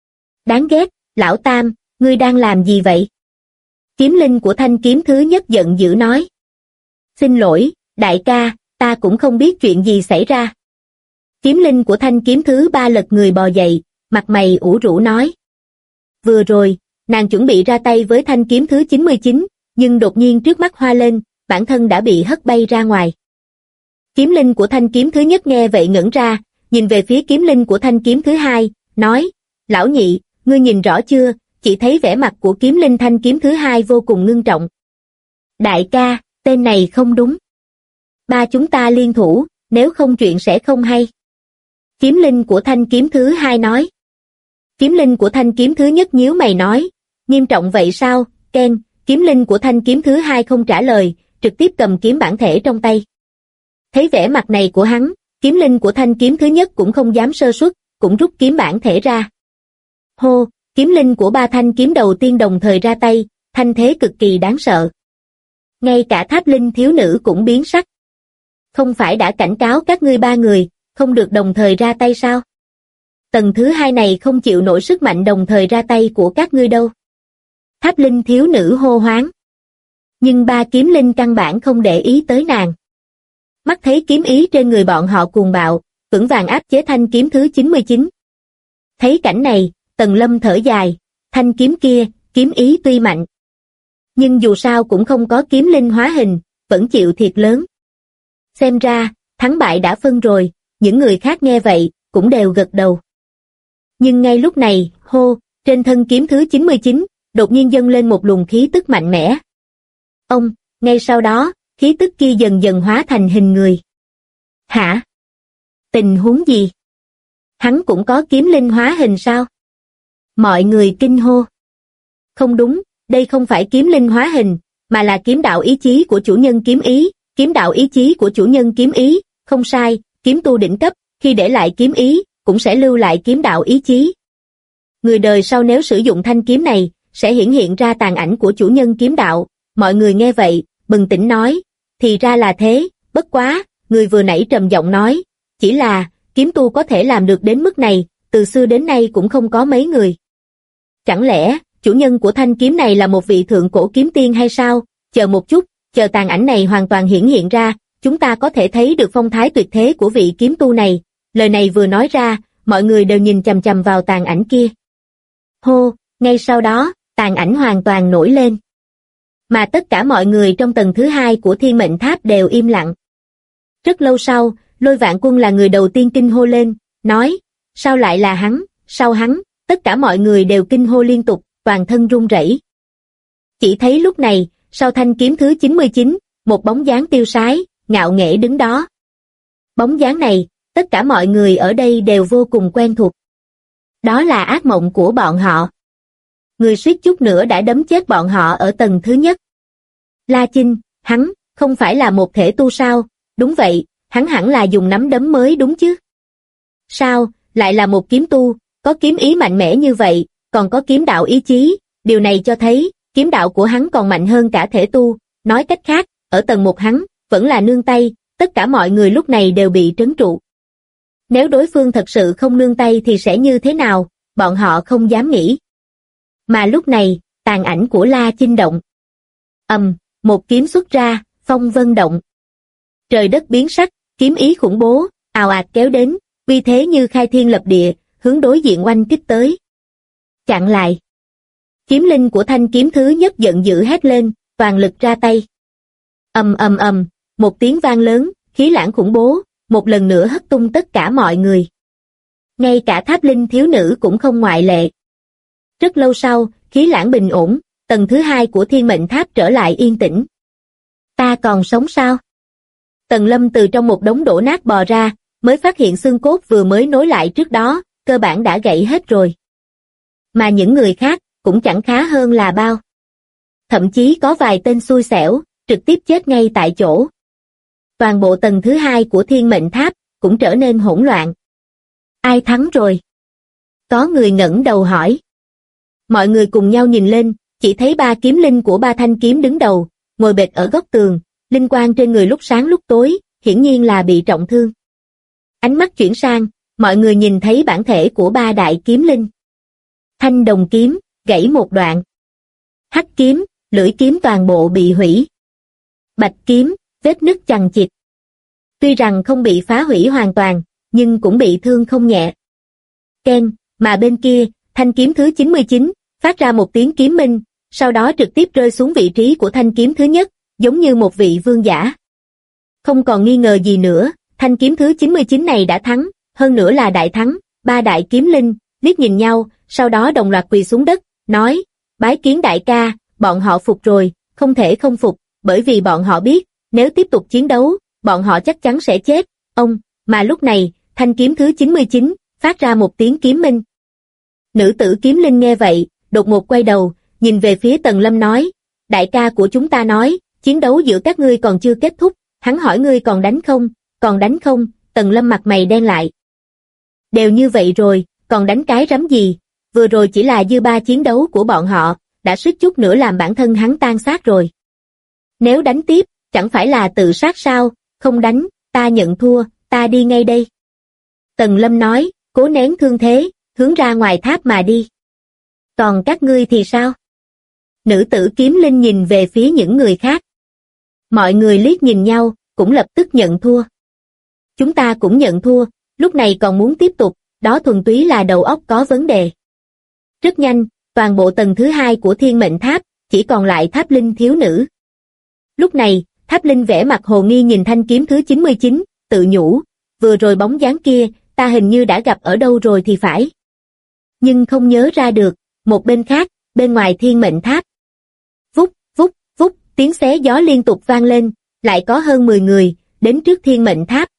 Đáng ghét, lão Tam, ngươi đang làm gì vậy? Kiếm linh của thanh kiếm thứ nhất giận dữ nói. Xin lỗi, đại ca, ta cũng không biết chuyện gì xảy ra. Kiếm linh của thanh kiếm thứ ba lật người bò dậy, mặt mày ủ rũ nói. Vừa rồi, nàng chuẩn bị ra tay với thanh kiếm thứ 99, nhưng đột nhiên trước mắt hoa lên, bản thân đã bị hất bay ra ngoài. Kiếm linh của thanh kiếm thứ nhất nghe vậy ngẩn ra, nhìn về phía kiếm linh của thanh kiếm thứ hai, nói, lão nhị, ngươi nhìn rõ chưa, chỉ thấy vẻ mặt của kiếm linh thanh kiếm thứ hai vô cùng ngưng trọng. Đại ca, tên này không đúng. Ba chúng ta liên thủ, nếu không chuyện sẽ không hay. Kiếm linh của thanh kiếm thứ hai nói. Kiếm linh của thanh kiếm thứ nhất nhíu mày nói, nghiêm trọng vậy sao, Ken, kiếm linh của thanh kiếm thứ hai không trả lời, trực tiếp cầm kiếm bản thể trong tay. Thấy vẻ mặt này của hắn, kiếm linh của thanh kiếm thứ nhất cũng không dám sơ suất, cũng rút kiếm bản thể ra. Hô, kiếm linh của ba thanh kiếm đầu tiên đồng thời ra tay, thanh thế cực kỳ đáng sợ. Ngay cả Tháp Linh thiếu nữ cũng biến sắc. Không phải đã cảnh cáo các ngươi ba người, không được đồng thời ra tay sao? Tầng thứ hai này không chịu nổi sức mạnh đồng thời ra tay của các ngươi đâu. Tháp Linh thiếu nữ hô hoáng. Nhưng ba kiếm linh căn bản không để ý tới nàng. Mắt thấy kiếm ý trên người bọn họ cuồng bạo, vững vàng áp chế thanh kiếm thứ 99. Thấy cảnh này, Tần Lâm thở dài, thanh kiếm kia, kiếm ý tuy mạnh. Nhưng dù sao cũng không có kiếm linh hóa hình, vẫn chịu thiệt lớn. Xem ra, thắng bại đã phân rồi, những người khác nghe vậy, cũng đều gật đầu. Nhưng ngay lúc này, hô, trên thân kiếm thứ 99, đột nhiên dâng lên một luồng khí tức mạnh mẽ. Ông, ngay sau đó, khí tức kia dần dần hóa thành hình người. Hả? Tình huống gì? Hắn cũng có kiếm linh hóa hình sao? Mọi người kinh hô. Không đúng, đây không phải kiếm linh hóa hình, mà là kiếm đạo ý chí của chủ nhân kiếm ý, kiếm đạo ý chí của chủ nhân kiếm ý, không sai, kiếm tu đỉnh cấp, khi để lại kiếm ý, cũng sẽ lưu lại kiếm đạo ý chí. Người đời sau nếu sử dụng thanh kiếm này, sẽ hiển hiện ra tàn ảnh của chủ nhân kiếm đạo, mọi người nghe vậy, bừng tỉnh nói, thì ra là thế, bất quá, người vừa nãy trầm giọng nói, chỉ là, kiếm tu có thể làm được đến mức này, từ xưa đến nay cũng không có mấy người. Chẳng lẽ, chủ nhân của thanh kiếm này là một vị thượng cổ kiếm tiên hay sao? Chờ một chút, chờ tàn ảnh này hoàn toàn hiển hiện ra, chúng ta có thể thấy được phong thái tuyệt thế của vị kiếm tu này. Lời này vừa nói ra, mọi người đều nhìn chằm chằm vào tàn ảnh kia. Hô, ngay sau đó, tàn ảnh hoàn toàn nổi lên. Mà tất cả mọi người trong tầng thứ hai của Thiên Mệnh Tháp đều im lặng. Rất lâu sau, Lôi Vạn Quân là người đầu tiên kinh hô lên, nói, sao lại là hắn, sao hắn, tất cả mọi người đều kinh hô liên tục, toàn thân run rẩy. Chỉ thấy lúc này, sau thanh kiếm thứ 99, một bóng dáng tiêu sái, ngạo nghễ đứng đó. Bóng dáng này, tất cả mọi người ở đây đều vô cùng quen thuộc. Đó là ác mộng của bọn họ. Người suýt chút nữa đã đấm chết bọn họ ở tầng thứ nhất. La Chinh, hắn, không phải là một thể tu sao? Đúng vậy, hắn hẳn là dùng nắm đấm mới đúng chứ? Sao, lại là một kiếm tu, có kiếm ý mạnh mẽ như vậy, còn có kiếm đạo ý chí, điều này cho thấy, kiếm đạo của hắn còn mạnh hơn cả thể tu, nói cách khác, ở tầng 1 hắn, vẫn là nương tay, tất cả mọi người lúc này đều bị trấn trụ. Nếu đối phương thật sự không nương tay thì sẽ như thế nào, bọn họ không dám nghĩ. Mà lúc này, tàn ảnh của La Chinh động. Một kiếm xuất ra, phong vân động. Trời đất biến sắc, kiếm ý khủng bố, ào ạt kéo đến, uy thế như khai thiên lập địa, hướng đối diện oanh kích tới. Chặn lại. Kiếm linh của thanh kiếm thứ nhất giận dữ hét lên, toàn lực ra tay. Một tiếng vang lớn, khí lãng khủng bố, một lần nữa hất tung tất cả mọi người. Ngay cả Tháp Linh thiếu nữ cũng không ngoại lệ. Rất lâu sau, khí lãng bình ổn, tầng thứ hai của Thiên Mệnh Tháp trở lại yên tĩnh. Ta còn sống sao? Tần Lâm từ trong một đống đổ nát bò ra, mới phát hiện xương cốt vừa mới nối lại trước đó, cơ bản đã gãy hết rồi. Mà những người khác, cũng chẳng khá hơn là bao. Thậm chí có vài tên xui xẻo, trực tiếp chết ngay tại chỗ. Toàn bộ tầng thứ hai của Thiên Mệnh Tháp, cũng trở nên hỗn loạn. Ai thắng rồi? Có người ngẩng đầu hỏi. Mọi người cùng nhau nhìn lên, chỉ thấy ba kiếm linh của ba thanh kiếm đứng đầu, ngồi bệt ở góc tường, linh quang trên người lúc sáng lúc tối, hiển nhiên là bị trọng thương. Ánh mắt chuyển sang, mọi người nhìn thấy bản thể của ba đại kiếm linh. Thanh đồng kiếm, gãy một đoạn. Hắc kiếm, lưỡi kiếm toàn bộ bị hủy. Bạch kiếm, vết nứt chằng chịt. Tuy rằng không bị phá hủy hoàn toàn, nhưng cũng bị thương không nhẹ. Keng, mà bên kia, thanh kiếm thứ 99, phát ra một tiếng kiếm minh, sau đó trực tiếp rơi xuống vị trí của thanh kiếm thứ nhất, giống như một vị vương giả. Không còn nghi ngờ gì nữa, thanh kiếm thứ 99 này đã thắng, hơn nữa là đại thắng. Ba đại kiếm linh liếc nhìn nhau, sau đó đồng loạt quỳ xuống đất, nói: bái kiến đại ca, bọn họ phục rồi, không thể không phục, bởi vì bọn họ biết, nếu tiếp tục chiến đấu, bọn họ chắc chắn sẽ chết. Mà lúc này, thanh kiếm thứ 99 phát ra một tiếng kiếm minh. Nữ tử kiếm linh nghe vậy, đột ngột quay đầu, nhìn về phía Tần Lâm nói: đại ca của chúng ta nói, chiến đấu giữa các ngươi còn chưa kết thúc, hắn hỏi ngươi còn đánh không? Còn đánh không? Tần Lâm mặt mày đen lại. Đều như vậy rồi, còn đánh cái rắm gì? Vừa rồi chỉ là dư ba chiến đấu của bọn họ, đã suýt chút nữa làm bản thân hắn tan xác rồi. Nếu đánh tiếp, chẳng phải là tự sát sao? Không đánh, ta nhận thua, ta đi ngay đây. Tần Lâm nói, cố nén thương thế, hướng ra ngoài tháp mà đi. Còn các ngươi thì sao? Nữ tử kiếm linh nhìn về phía những người khác. Mọi người liếc nhìn nhau, cũng lập tức nhận thua. Chúng ta cũng nhận thua, lúc này còn muốn tiếp tục, đó thuần túy là đầu óc có vấn đề. Rất nhanh, toàn bộ tầng thứ 2 của thiên mệnh tháp, chỉ còn lại tháp linh thiếu nữ. Lúc này, tháp linh vẻ mặt hồ nghi nhìn thanh kiếm thứ 99, tự nhủ, vừa rồi bóng dáng kia, ta hình như đã gặp ở đâu rồi thì phải. Nhưng không nhớ ra được. Một bên khác, bên ngoài thiên mệnh tháp. Vút, vút, vút, tiếng xé gió liên tục vang lên, lại có hơn 10 người, đến trước thiên mệnh tháp.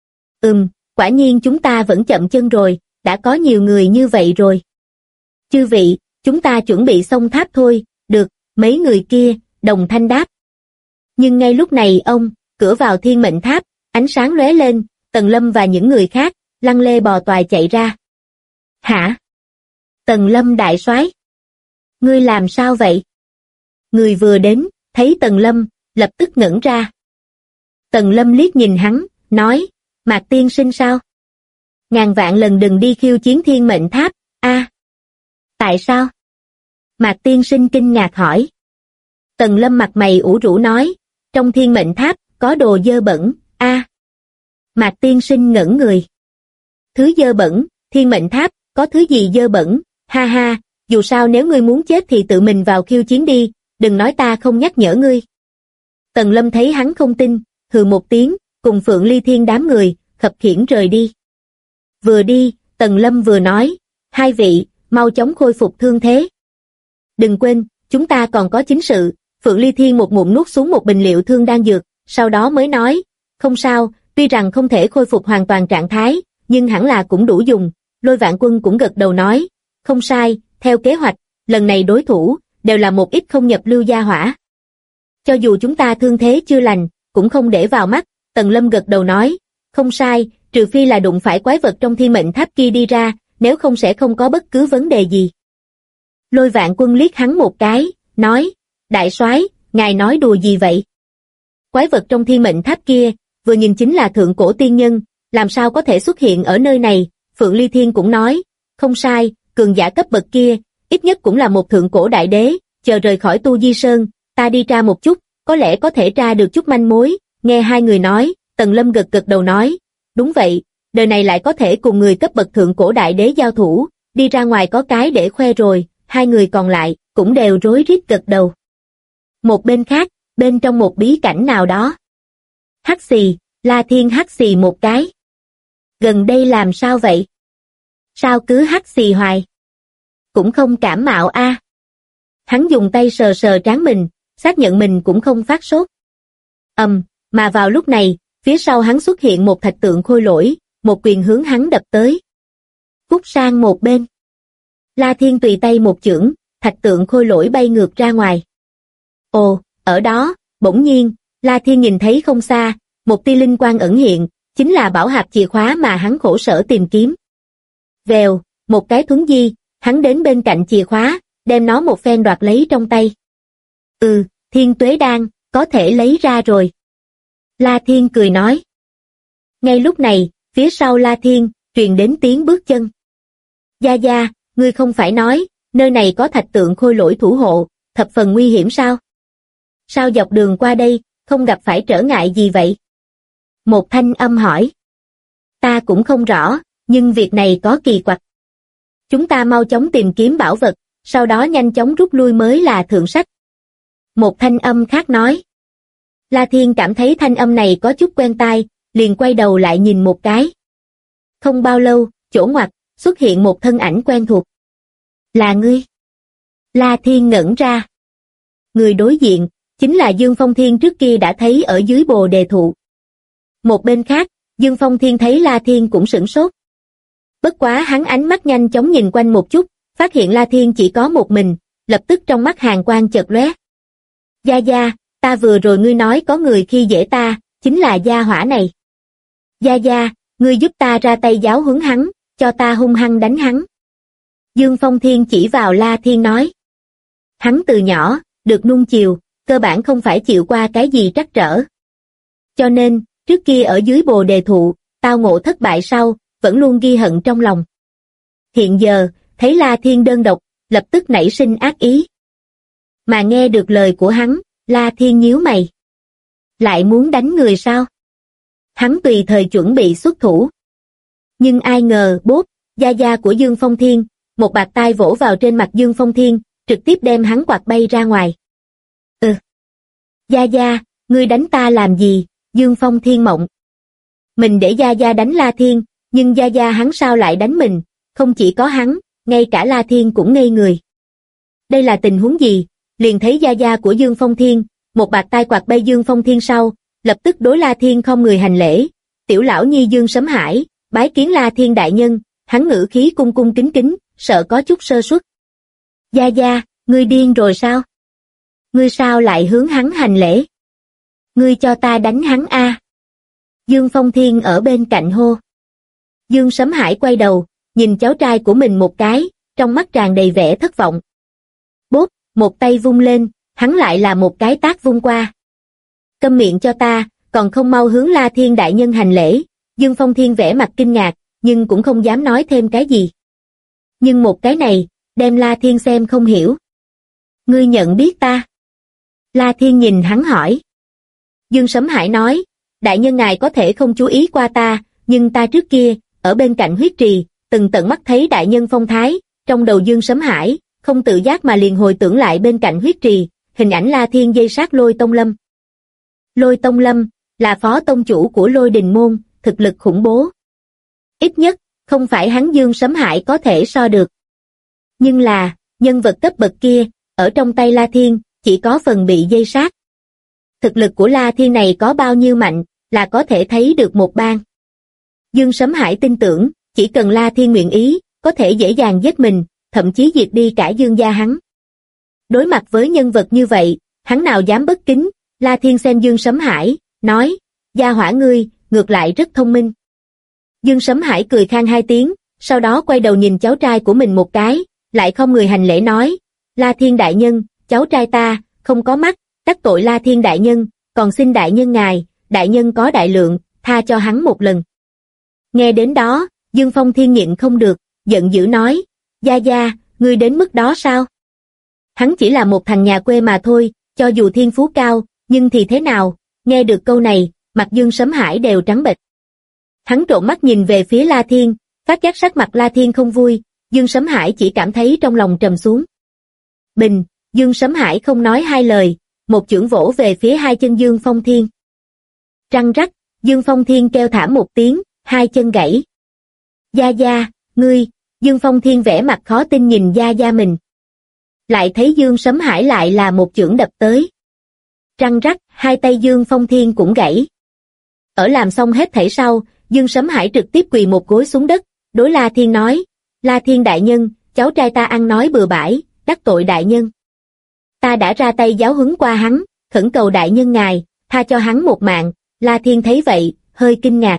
Quả nhiên chúng ta vẫn chậm chân rồi, đã có nhiều người như vậy rồi. Chư vị, chúng ta chuẩn bị xông tháp thôi, được, mấy người kia, đồng thanh đáp. Nhưng ngay lúc này cửa vào thiên mệnh tháp, ánh sáng lóe lên, Tần Lâm và những người khác, lăn lê bò toài chạy ra. Hả? Tần Lâm đại soái, ngươi làm sao vậy? Người vừa đến, thấy Tần Lâm, lập tức ngẩn ra. Tần Lâm liếc nhìn hắn, nói, Mạc tiên sinh sao? Ngàn vạn lần đừng đi khiêu chiến thiên mệnh tháp, tại sao? Mạc tiên sinh kinh ngạc hỏi. Tần Lâm mặt mày ủ rũ nói, trong thiên mệnh tháp, có đồ dơ bẩn, Mạc tiên sinh ngẩn người. Thứ dơ bẩn, thiên mệnh tháp, có thứ gì dơ bẩn? Ha ha, dù sao nếu ngươi muốn chết thì tự mình vào khiêu chiến đi, đừng nói ta không nhắc nhở ngươi. Tần Lâm thấy hắn không tin, hừ một tiếng, cùng Phượng Ly Thiên đám người, khập khiễng rời đi. Vừa đi, Tần Lâm vừa nói, hai vị, mau chóng khôi phục thương thế. Đừng quên, chúng ta còn có chính sự. Phượng Ly Thiên một ngụm nuốt xuống một bình liệu thương đan dược, sau đó mới nói, không sao, tuy rằng không thể khôi phục hoàn toàn trạng thái, nhưng hẳn là cũng đủ dùng. Lôi Vạn Quân cũng gật đầu nói, không sai, theo kế hoạch, lần này đối thủ, đều là một ít không nhập lưu gia hỏa. Cho dù chúng ta thương thế chưa lành, cũng không để vào mắt. Tần Lâm gật đầu nói, không sai, trừ phi là đụng phải quái vật trong thiên mệnh tháp kia đi ra, nếu không sẽ không có bất cứ vấn đề gì. Lôi Vạn Quân liếc hắn một cái, nói, đại soái, ngài nói đùa gì vậy? Quái vật trong thiên mệnh tháp kia, vừa nhìn chính là thượng cổ tiên nhân, làm sao có thể xuất hiện ở nơi này? Phượng Ly Thiên cũng nói, không sai, cường giả cấp bậc kia, ít nhất cũng là một thượng cổ đại đế, chờ rời khỏi Tu Di Sơn, ta đi tra một chút, có lẽ có thể tra được chút manh mối. Nghe hai người nói, Tần Lâm gật gật đầu nói, đúng vậy, đời này lại có thể cùng người cấp bậc thượng cổ đại đế giao thủ, đi ra ngoài có cái để khoe rồi. Hai người còn lại, cũng đều rối rít gật đầu. Một bên khác, bên trong một bí cảnh nào đó. Hắc xì, La Thiên hắc xì một cái. Gần đây làm sao vậy? Sao cứ hắc xì hoài? Cũng không cảm mạo Hắn dùng tay sờ sờ trán mình, xác nhận mình cũng không phát sốt. Mà vào lúc này, phía sau hắn xuất hiện một thạch tượng khôi lỗi, một quyền hướng hắn đập tới. Cút sang một bên. La Thiên tùy tay một chưởng, thạch tượng khôi lỗi bay ngược ra ngoài. Ồ, ở đó, bỗng nhiên, La Thiên nhìn thấy không xa, một tia linh quang ẩn hiện, chính là bảo hạp chìa khóa mà hắn khổ sở tìm kiếm. Vèo, một cái thuấn di, hắn đến bên cạnh chìa khóa, đem nó một phen đoạt lấy trong tay. Thiên tuế đan, có thể lấy ra rồi. La Thiên cười nói. Ngay lúc này, phía sau La Thiên, truyền đến tiếng bước chân. Gia Gia, ngươi không phải nói, nơi này có thạch tượng khôi lỗi thủ hộ, thập phần nguy hiểm sao? Sao dọc đường qua đây, không gặp phải trở ngại gì vậy? Một thanh âm hỏi. Ta cũng không rõ, nhưng việc này có kỳ quặc. Chúng ta mau chóng tìm kiếm bảo vật, sau đó nhanh chóng rút lui mới là thượng sách. Một thanh âm khác nói. La Thiên cảm thấy thanh âm này có chút quen tai, liền quay đầu lại nhìn một cái. Không bao lâu, chỗ ngoặt, xuất hiện một thân ảnh quen thuộc. Là ngươi. La Thiên ngẩn ra. Người đối diện, chính là Dương Phong Thiên trước kia đã thấy ở dưới bồ đề thụ. Một bên khác, Dương Phong Thiên thấy La Thiên cũng sửng sốt. Bất quá hắn ánh mắt nhanh chóng nhìn quanh một chút, phát hiện La Thiên chỉ có một mình, lập tức trong mắt hàn quang chợt lóe. Gia Gia, ta vừa rồi ngươi nói có người khi dễ ta, chính là gia hỏa này. Gia Gia, ngươi giúp ta ra tay giáo huấn hắn, cho ta hung hăng đánh hắn. Dương Phong Thiên chỉ vào La Thiên nói. Hắn từ nhỏ, được nuông chiều, cơ bản không phải chịu qua cái gì trắc trở. Cho nên, trước kia ở dưới bồ đề thụ, tao ngộ thất bại sau, vẫn luôn ghi hận trong lòng. Hiện giờ, thấy La Thiên đơn độc, lập tức nảy sinh ác ý. Mà nghe được lời của hắn, La Thiên nhíu mày. Lại muốn đánh người sao? Hắn tùy thời chuẩn bị xuất thủ. Nhưng ai ngờ, bốp, gia gia của Dương Phong Thiên, một bạt tai vỗ vào trên mặt Dương Phong Thiên, trực tiếp đem hắn quạt bay ra ngoài. Gia Gia, ngươi đánh ta làm gì? Dương Phong Thiên mộng. Mình để Gia Gia đánh La Thiên, nhưng Gia Gia hắn sao lại đánh mình? Không chỉ có hắn, ngay cả La Thiên cũng ngây người. Đây là tình huống gì? Liền thấy Gia Gia của Dương Phong Thiên, một bạt tai quạt bay Dương Phong Thiên sau, lập tức đối La Thiên không người hành lễ. Tiểu lão nhi Dương Sấm Hải, bái kiến La Thiên đại nhân, hắn ngữ khí cung cung kính kính, sợ có chút sơ suất. Gia Gia, ngươi điên rồi sao? Ngươi sao lại hướng hắn hành lễ? Ngươi cho ta đánh hắn a! Dương Phong Thiên ở bên cạnh hô. Dương Sấm Hải quay đầu, nhìn cháu trai của mình một cái, trong mắt tràn đầy vẻ thất vọng. Bốp, một tay vung lên, hắn lại là một cái tát vung qua. Câm miệng cho ta, còn không mau hướng La Thiên đại nhân hành lễ. Dương Phong Thiên vẻ mặt kinh ngạc, nhưng cũng không dám nói thêm cái gì. Nhưng một cái này, đem La Thiên xem không hiểu. Ngươi nhận biết ta? La Thiên nhìn hắn hỏi. Dương Sấm Hải nói, đại nhân ngài có thể không chú ý qua ta, nhưng ta trước kia, ở bên cạnh huyết trì, từng tận mắt thấy đại nhân phong thái, trong đầu Dương Sấm Hải, không tự giác mà liền hồi tưởng lại bên cạnh huyết trì, hình ảnh La Thiên dây sát Lôi Tông Lâm. Lôi Tông Lâm, là phó tông chủ của Lôi Đình Môn, thực lực khủng bố. Ít nhất, không phải hắn Dương Sấm Hải có thể so được. Nhưng là, nhân vật cấp bậc kia, ở trong tay La Thiên, chỉ có phần bị dây sát. Thực lực của La Thiên này có bao nhiêu mạnh, là có thể thấy được một ban. Dương Sấm Hải tin tưởng, chỉ cần La Thiên nguyện ý, có thể dễ dàng giết mình, thậm chí diệt đi cả Dương gia hắn. Đối mặt với nhân vật như vậy, hắn nào dám bất kính. La Thiên xem Dương Sấm Hải, nói, gia hỏa ngươi, ngược lại rất thông minh. Dương Sấm Hải cười khan hai tiếng, sau đó quay đầu nhìn cháu trai của mình một cái, lại không người hành lễ nói, La Thiên đại nhân, cháu trai ta, không có mắt, đắc tội La Thiên đại nhân, còn xin đại nhân ngài, đại nhân có đại lượng, tha cho hắn một lần. Nghe đến đó, Dương Phong Thiên nhịn không được, giận dữ nói, Gia Gia, ngươi đến mức đó sao? Hắn chỉ là một thằng nhà quê mà thôi, cho dù thiên phú cao, nhưng thì thế nào? Nghe được câu này, mặt Dương Sấm Hải đều trắng bệch. Hắn trộn mắt nhìn về phía La Thiên, phát giác sắc mặt La Thiên không vui, Dương Sấm Hải chỉ cảm thấy trong lòng trầm xuống. Bình, Dương Sấm Hải không nói hai lời, một chưởng vỗ về phía hai chân Dương Phong Thiên. Răng rắc, Dương Phong Thiên kêu thảm một tiếng, hai chân gãy. Gia Gia, ngươi, Dương Phong Thiên vẻ mặt khó tin nhìn Gia Gia mình. Lại thấy Dương Sấm Hải lại là một chưởng đập tới. Răng rắc, hai tay Dương Phong Thiên cũng gãy. Ở làm xong hết thảy sau, Dương Sấm Hải trực tiếp quỳ một gối xuống đất, đối La Thiên nói, La Thiên đại nhân, cháu trai ta ăn nói bừa bãi, đắc tội đại nhân. Ta đã ra tay giáo huấn qua hắn, khẩn cầu đại nhân ngài, tha cho hắn một mạng. La Thiên thấy vậy, hơi kinh ngạc.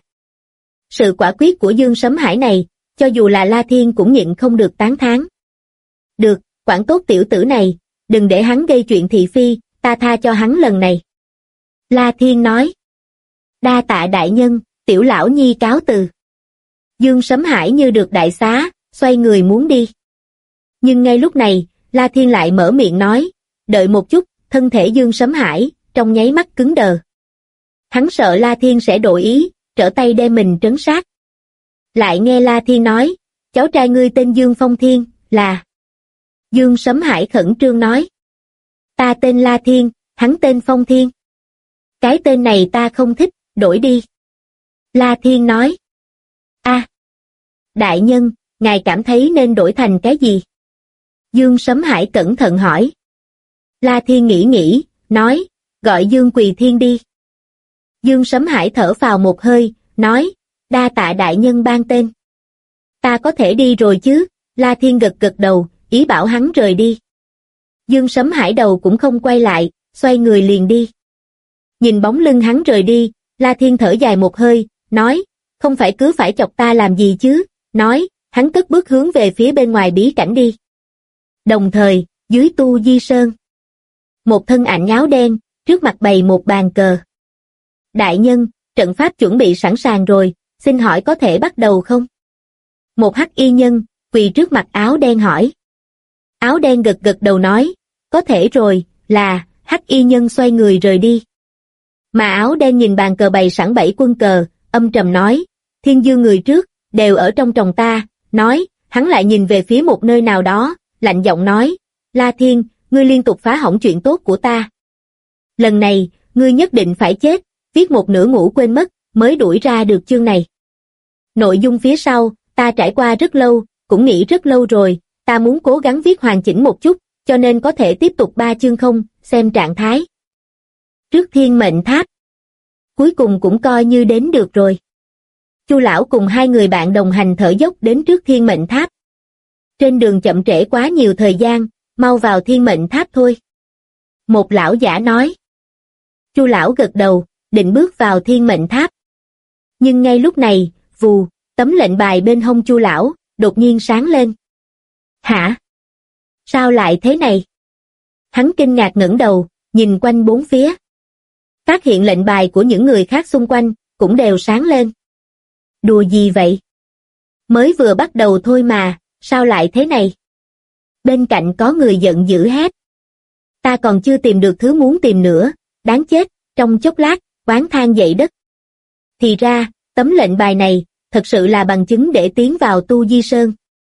Sự quả quyết của Dương Sấm Hải này, cho dù là La Thiên cũng nhịn không được tán thán. Được, quản tốt tiểu tử này, đừng để hắn gây chuyện thị phi, ta tha cho hắn lần này. La Thiên nói. Đa tạ đại nhân, tiểu lão nhi cáo từ. Dương Sấm Hải như được đại xá, xoay người muốn đi. Nhưng ngay lúc này, La Thiên lại mở miệng nói, đợi một chút, thân thể Dương Sấm Hải, trong nháy mắt cứng đờ. Hắn sợ La Thiên sẽ đổi ý, trở tay đem mình trấn sát. Lại nghe La Thiên nói, cháu trai ngươi tên Dương Phong Thiên, là... Dương Sấm Hải khẩn trương nói. Ta tên La Thiên, hắn tên Phong Thiên. Cái tên này ta không thích, đổi đi. La Thiên nói. Đại nhân, ngài cảm thấy nên đổi thành cái gì? Dương Sấm Hải cẩn thận hỏi. La Thiên nghĩ, nói, gọi Dương Quỳ Thiên đi. Dương Sấm Hải thở phào một hơi, nói, đa tạ đại nhân ban tên. Ta có thể đi rồi chứ? La Thiên gật đầu, ý bảo hắn rời đi. Dương Sấm Hải đầu cũng không quay lại, xoay người liền đi. Nhìn bóng lưng hắn rời đi, La Thiên thở dài một hơi, nói, không phải cứ phải chọc ta làm gì chứ? Nói, hắn cất bước hướng về phía bên ngoài bí cảnh đi. Đồng thời, dưới Tu Di Sơn, một thân ảnh áo đen, trước mặt bày một bàn cờ. Đại nhân, trận pháp chuẩn bị sẵn sàng rồi, xin hỏi có thể bắt đầu không? Một hắc y nhân, quỳ trước mặt áo đen hỏi. Áo đen gật đầu nói, có thể rồi, là, hắc y nhân xoay người rời đi. Mà áo đen nhìn bàn cờ bày sẵn 7 quân cờ, âm trầm nói, Thiên Dương người trước, đều ở trong tròng ta, nói, hắn lại nhìn về phía một nơi nào đó, lạnh giọng nói, La Thiên, ngươi liên tục phá hỏng chuyện tốt của ta. Lần này, ngươi nhất định phải chết, viết một nửa ngủ quên mất, mới đuổi ra được chương này. Nội dung phía sau, ta trải qua rất lâu, cũng nghĩ rất lâu rồi, ta muốn cố gắng viết hoàn chỉnh một chút, cho nên có thể tiếp tục 3 chương không, xem trạng thái. Trước Thiên Mệnh Tháp. Cuối cùng cũng coi như đến được rồi. Chu lão cùng 2 người bạn đồng hành thở dốc đến trước Thiên Mệnh Tháp. Trên đường chậm trễ quá nhiều thời gian, mau vào Thiên Mệnh Tháp thôi. Một lão giả nói. Chu lão gật đầu, định bước vào Thiên Mệnh Tháp. Nhưng ngay lúc này, vù, tấm lệnh bài bên hông Chu lão đột nhiên sáng lên. Hả? Sao lại thế này? Hắn kinh ngạc ngẩng đầu, nhìn quanh bốn phía. Phát hiện lệnh bài của những người khác xung quanh cũng đều sáng lên. Đùa gì vậy? Mới vừa bắt đầu thôi mà, sao lại thế này? Bên cạnh có người giận dữ hét. Ta còn chưa tìm được thứ muốn tìm nữa, đáng chết, trong chốc lát, oán than dậy đất. Thì ra, tấm lệnh bài này, thật sự là bằng chứng để tiến vào Tu Di Sơn.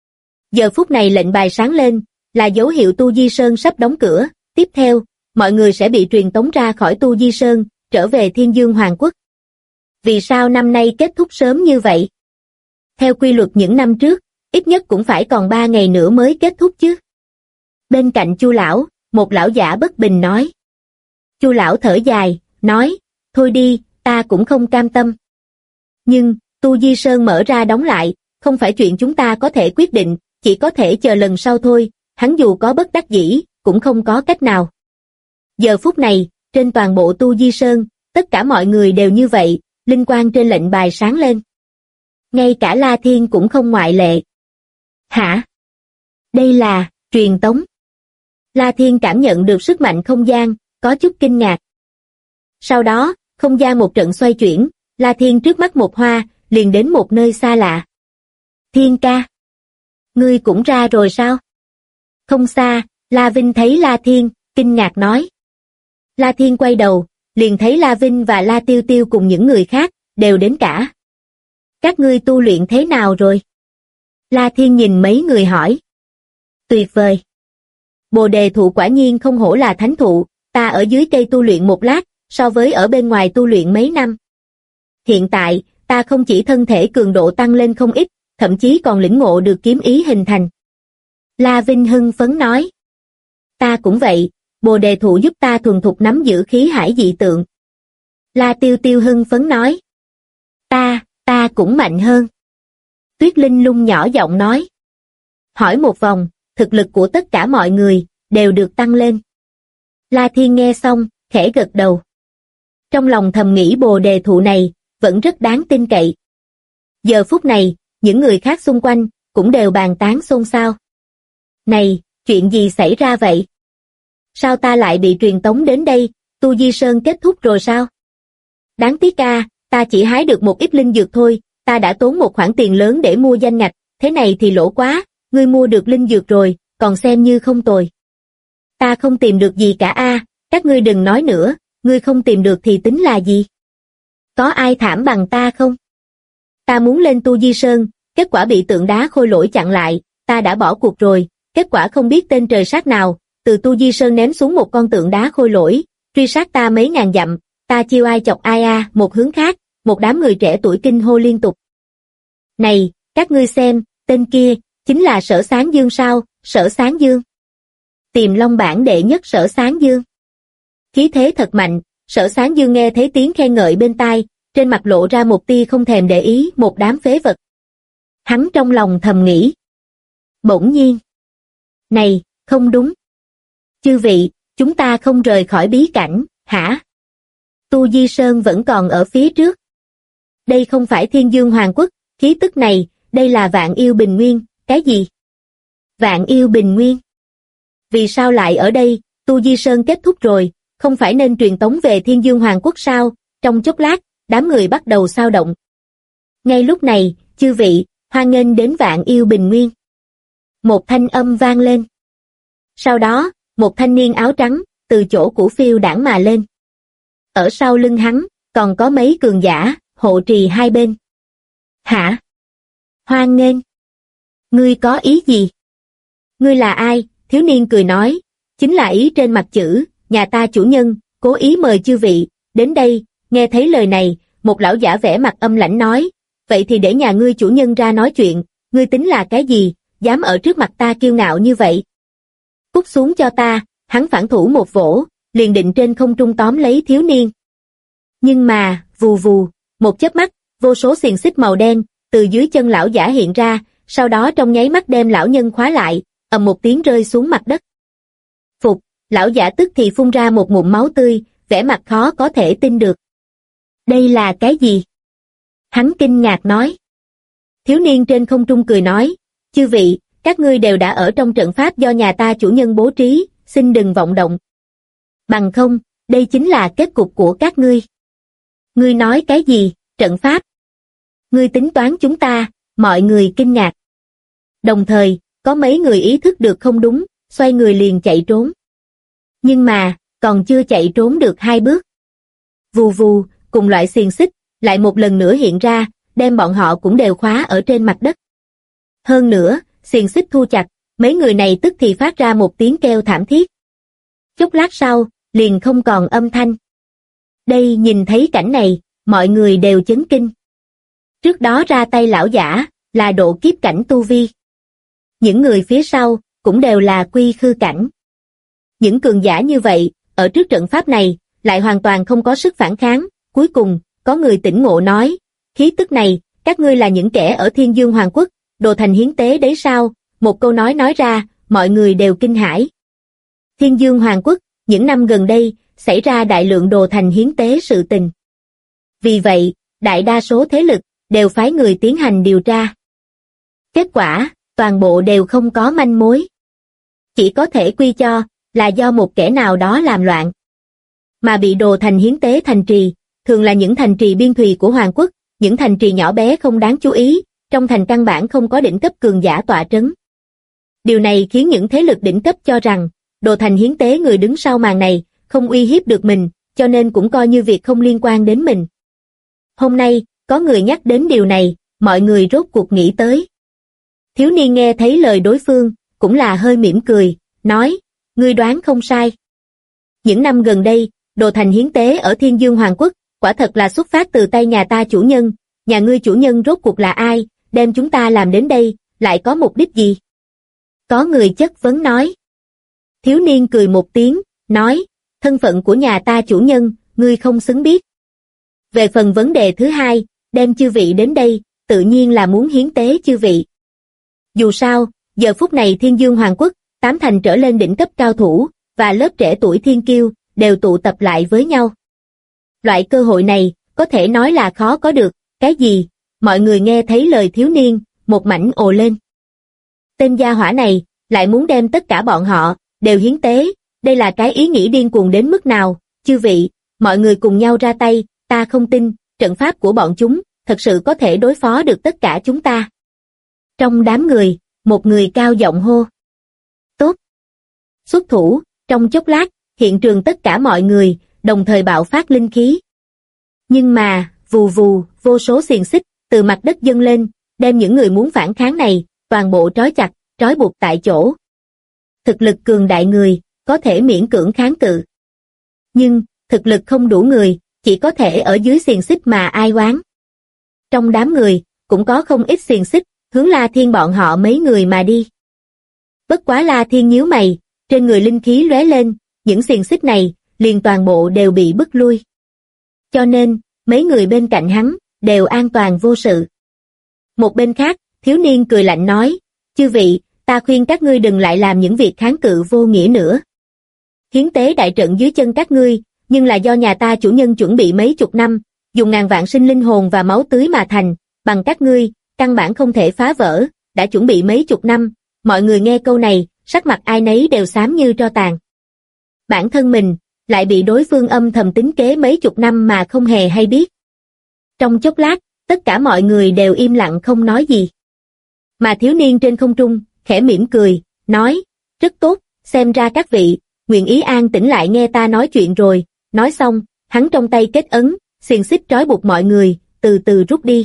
Giờ phút này lệnh bài sáng lên, là dấu hiệu Tu Di Sơn sắp đóng cửa, tiếp theo, mọi người sẽ bị truyền tống ra khỏi Tu Di Sơn, trở về Thiên Dương Hoàng Quốc. Vì sao năm nay kết thúc sớm như vậy? Theo quy luật những năm trước, ít nhất cũng phải còn 3 ngày nữa mới kết thúc chứ. Bên cạnh Chu lão, một lão giả bất bình nói. Chu lão thở dài, nói, thôi đi, ta cũng không cam tâm. Nhưng, Tu Di Sơn mở ra đóng lại, không phải chuyện chúng ta có thể quyết định, chỉ có thể chờ lần sau thôi, hắn dù có bất đắc dĩ, cũng không có cách nào. Giờ phút này, trên toàn bộ Tu Di Sơn, tất cả mọi người đều như vậy, linh quang trên lệnh bài sáng lên. Ngay cả La Thiên cũng không ngoại lệ. Hả? Đây là, truyền tống. La Thiên cảm nhận được sức mạnh không gian, có chút kinh ngạc. Sau đó, không gian một trận xoay chuyển, La Thiên trước mắt một hoa, liền đến một nơi xa lạ. Thiên ca. Ngươi cũng ra rồi sao? Không xa, La Vinh thấy La Thiên, kinh ngạc nói. La Thiên quay đầu, liền thấy La Vinh và La Tiêu Tiêu cùng những người khác, đều đến cả. Các ngươi tu luyện thế nào rồi? La Thiên nhìn mấy người hỏi. Tuyệt vời. Bồ đề thụ quả nhiên không hổ là thánh thụ, ta ở dưới cây tu luyện một lát, so với ở bên ngoài tu luyện mấy năm. Hiện tại, ta không chỉ thân thể cường độ tăng lên không ít, thậm chí còn lĩnh ngộ được kiếm ý hình thành. La Vinh hưng phấn nói. Ta cũng vậy, bồ đề thụ giúp ta thuần thục nắm giữ khí hải dị tượng. La Tiêu Tiêu hưng phấn nói. Ta cũng mạnh hơn. Tuyết Linh Lung nhỏ giọng nói. Hỏi một vòng, thực lực của tất cả mọi người, đều được tăng lên. La Thiên nghe xong, khẽ gật đầu. Trong lòng thầm nghĩ bồ đề thụ này, vẫn rất đáng tin cậy. Giờ phút này, những người khác xung quanh, cũng đều bàn tán xôn xao. Này, chuyện gì xảy ra vậy? Sao ta lại bị truyền tống đến đây, Tu Di Sơn kết thúc rồi sao? Đáng tiếc ta chỉ hái được một ít linh dược thôi, ta đã tốn một khoản tiền lớn để mua danh ngạch, thế này thì lỗ quá, ngươi mua được linh dược rồi, còn xem như không tồi. Ta không tìm được gì cả a, các ngươi đừng nói nữa, ngươi không tìm được thì tính là gì? Có ai thảm bằng ta không? Ta muốn lên Tu Di Sơn, kết quả bị tượng đá khôi lỗi chặn lại, ta đã bỏ cuộc rồi, kết quả không biết tên trời sát nào, từ Tu Di Sơn ném xuống một con tượng đá khôi lỗi, truy sát ta mấy ngàn dặm, ta chiêu ai chọc ai a. Một hướng khác, một đám người trẻ tuổi kinh hô liên tục. Này, các ngươi xem, tên kia, chính là Sở Sáng Dương sao, Sở Sáng Dương. Tiềm Long bảng đệ nhất Sở Sáng Dương. Khí thế thật mạnh, Sở Sáng Dương nghe thấy tiếng khen ngợi bên tai, trên mặt lộ ra một tia không thèm để ý một đám phế vật. Hắn trong lòng thầm nghĩ. Bỗng nhiên. Này, không đúng. Chư vị, chúng ta không rời khỏi bí cảnh, hả? Tu Di Sơn vẫn còn ở phía trước. Đây không phải Thiên Dương Hoàng Quốc, khí tức này, đây là Vạn Yêu Bình Nguyên, cái gì? Vạn Yêu Bình Nguyên? Vì sao lại ở đây? Tu Di Sơn kết thúc rồi, không phải nên truyền tống về Thiên Dương Hoàng Quốc sao? Trong chốc lát, đám người bắt đầu xao động. Ngay lúc này, chư vị, hoan nghênh đến Vạn Yêu Bình Nguyên. Một thanh âm vang lên. Sau đó, một thanh niên áo trắng, từ chỗ cũ phiêu đãng mà lên. Ở sau lưng hắn, còn có mấy cường giả, hộ trì hai bên. Hả? Hoan nghênh. Ngươi có ý gì? Ngươi là ai? Thiếu niên cười nói, chính là ý trên mặt chữ, nhà ta chủ nhân, cố ý mời chư vị, đến đây. Nghe thấy lời này, một lão giả vẻ mặt âm lãnh nói, vậy thì để nhà ngươi chủ nhân ra nói chuyện, ngươi tính là cái gì, dám ở trước mặt ta kiêu ngạo như vậy. Cút xuống cho ta, hắn phản thủ một vỗ, liền định trên không trung tóm lấy thiếu niên. Nhưng mà, vù vù, một chớp mắt, vô số xiềng xích màu đen, từ dưới chân lão giả hiện ra, sau đó trong nháy mắt đem lão nhân khóa lại, ầm một tiếng rơi xuống mặt đất. Phục, lão giả tức thì phun ra một ngụm máu tươi, vẻ mặt khó có thể tin được. Đây là cái gì? Hắn kinh ngạc nói. Thiếu niên trên không trung cười nói, chư vị, các ngươi đều đã ở trong trận pháp do nhà ta chủ nhân bố trí, xin đừng vọng động. Bằng không, đây chính là kết cục của các ngươi. Ngươi nói cái gì, trận pháp? Ngươi tính toán chúng ta, mọi người kinh ngạc. Đồng thời, có mấy người ý thức được không đúng, xoay người liền chạy trốn. Nhưng mà, còn chưa chạy trốn được 2 bước. Vù vù, cùng loại xiềng xích, lại một lần nữa hiện ra, đem bọn họ cũng đều khóa ở trên mặt đất. Hơn nữa, xiềng xích thu chặt, mấy người này tức thì phát ra một tiếng kêu thảm thiết. Chốc lát sau, liền không còn âm thanh. Đây nhìn thấy cảnh này, mọi người đều chấn kinh. Trước đó ra tay lão giả, là độ kiếp cảnh tu vi. Những người phía sau, cũng đều là quy khư cảnh. Những cường giả như vậy, ở trước trận pháp này, lại hoàn toàn không có sức phản kháng. Cuối cùng, có người tỉnh ngộ nói, khí tức này, các ngươi là những kẻ ở Thiên Dương Hoàng Quốc, đồ thành hiến tế đấy sao? Một câu nói ra, mọi người đều kinh hãi. Thiên Dương Hoàng Quốc, những năm gần đây, xảy ra đại lượng đồ thành hiến tế sự tình. Vì vậy, đại đa số thế lực, đều phái người tiến hành điều tra. Kết quả, toàn bộ đều không có manh mối. Chỉ có thể quy cho, là do một kẻ nào đó làm loạn. Mà bị đồ thành hiến tế thành trì, thường là những thành trì biên thùy của Hoàng Quốc, những thành trì nhỏ bé không đáng chú ý, trong thành căn bản không có đỉnh cấp cường giả tọa trấn. Điều này khiến những thế lực đỉnh cấp cho rằng, đồ thành hiến tế người đứng sau màn này, không uy hiếp được mình, cho nên cũng coi như việc không liên quan đến mình. Hôm nay, có người nhắc đến điều này, mọi người rốt cuộc nghĩ tới. Thiếu niên nghe thấy lời đối phương, cũng là hơi mỉm cười, nói, ngươi đoán không sai. Những năm gần đây, đồ thành hiến tế ở Thiên Dương Hoàng Quốc, quả thật là xuất phát từ tay nhà ta chủ nhân, nhà ngươi chủ nhân rốt cuộc là ai, đem chúng ta làm đến đây, lại có mục đích gì? Có người chất vấn nói. Thiếu niên cười một tiếng, nói, thân phận của nhà ta chủ nhân, ngươi không xứng biết. Về phần vấn đề thứ hai, đem chư vị đến đây, tự nhiên là muốn hiến tế chư vị. Dù sao, giờ phút này Thiên Dương Hoàng Quốc, 8 thành trở lên đỉnh cấp cao thủ, và lớp trẻ tuổi thiên kiêu, đều tụ tập lại với nhau. Loại cơ hội này, có thể nói là khó có được, cái gì? Mọi người nghe thấy lời thiếu niên, một mảnh ồ lên. Tên gia hỏa này, lại muốn đem tất cả bọn họ, đều hiến tế, đây là cái ý nghĩ điên cuồng đến mức nào, chư vị, mọi người cùng nhau ra tay, ta không tin, trận pháp của bọn chúng, thật sự có thể đối phó được tất cả chúng ta. Trong đám người, một người cao giọng hô. Tốt. Xuất thủ, trong chốc lát, hiện trường tất cả mọi người, đồng thời bạo phát linh khí. Nhưng mà, vù vù, vô số xiềng xích, từ mặt đất dâng lên, đem những người muốn phản kháng này, toàn bộ trói chặt, trói buộc tại chỗ. Thực lực cường đại người, có thể miễn cưỡng kháng cự. Nhưng, thực lực không đủ người, chỉ có thể ở dưới xiềng xích mà ai oán. Trong đám người, cũng có không ít xiềng xích, hướng La Thiên bọn họ mấy người mà đi. Bất quá La Thiên nhíu mày, trên người linh khí lóe lên, những xiềng xích này, liền toàn bộ đều bị bức lui. Cho nên, mấy người bên cạnh hắn, đều an toàn vô sự. Một bên khác, thiếu niên cười lạnh nói, chư vị, ta khuyên các ngươi đừng lại làm những việc kháng cự vô nghĩa nữa. Hiến tế đại trận dưới chân các ngươi, nhưng là do nhà ta chủ nhân chuẩn bị mấy chục năm, dùng ngàn vạn sinh linh hồn và máu tưới mà thành, bằng các ngươi, căn bản không thể phá vỡ, đã chuẩn bị mấy chục năm, mọi người nghe câu này, sắc mặt ai nấy đều xám như tro tàn. Bản thân mình, lại bị đối phương âm thầm tính kế mấy chục năm mà không hề hay biết. Trong chốc lát, tất cả mọi người đều im lặng không nói gì. Mà thiếu niên trên không trung, khẽ mỉm cười, nói, rất tốt, xem ra các vị, nguyện ý an tĩnh lại nghe ta nói chuyện rồi, nói xong, hắn trong tay kết ấn, xiềng xích trói buộc mọi người, từ từ rút đi.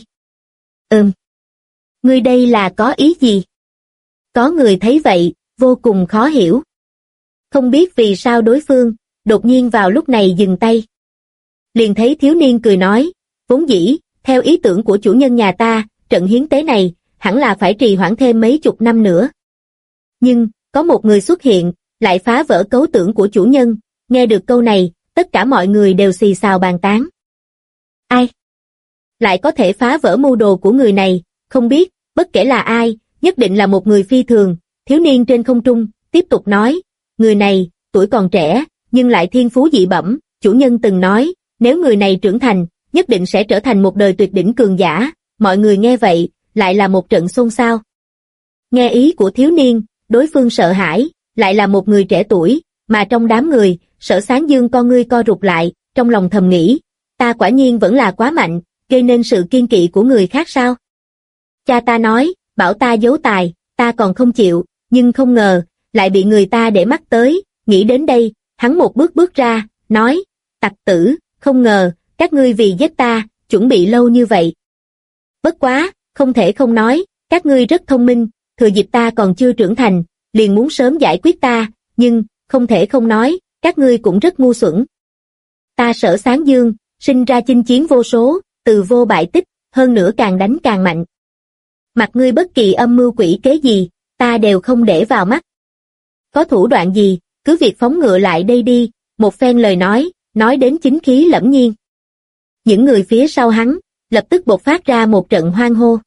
Ngươi đây là có ý gì? Có người thấy vậy, vô cùng khó hiểu. Không biết vì sao đối phương, đột nhiên vào lúc này dừng tay. Liền thấy thiếu niên cười nói, vốn dĩ, theo ý tưởng của chủ nhân nhà ta, trận hiến tế này, hẳn là phải trì hoãn thêm mấy chục năm nữa. Nhưng, có một người xuất hiện, lại phá vỡ cấu tưởng của chủ nhân, nghe được câu này, tất cả mọi người đều xì xào bàn tán. Ai? Lại có thể phá vỡ mưu đồ của người này, không biết, bất kể là ai, nhất định là một người phi thường, thiếu niên trên không trung, tiếp tục nói, người này, tuổi còn trẻ, nhưng lại thiên phú dị bẩm, chủ nhân từng nói, nếu người này trưởng thành, nhất định sẽ trở thành một đời tuyệt đỉnh cường giả, mọi người nghe vậy, lại là một trận xôn xao. Nghe ý của thiếu niên, đối phương sợ hãi, lại là một người trẻ tuổi, mà trong đám người, Sở Sáng Dương con ngươi co rụt lại, trong lòng thầm nghĩ, ta quả nhiên vẫn là quá mạnh, gây nên sự kiên kỵ của người khác sao? Cha ta nói, bảo ta giấu tài, ta còn không chịu, nhưng không ngờ, lại bị người ta để mắt tới, nghĩ đến đây, hắn một bước bước ra, nói, tặc tử, không ngờ, các ngươi vì giết ta, chuẩn bị lâu như vậy. Bất quá, không thể không nói, các ngươi rất thông minh, thừa dịp ta còn chưa trưởng thành, liền muốn sớm giải quyết ta, nhưng, không thể không nói, các ngươi cũng rất ngu xuẩn. Ta Sở Sáng Dương, sinh ra chinh chiến vô số, từ vô bại tích, hơn nữa càng đánh càng mạnh. Mặc ngươi bất kỳ âm mưu quỷ kế gì, ta đều không để vào mắt. Có thủ đoạn gì, cứ việc phóng ngựa lại đây đi, một phen lời nói đến chính khí lẫm nhiên. Những người phía sau hắn, lập tức bộc phát ra một trận hoan hô.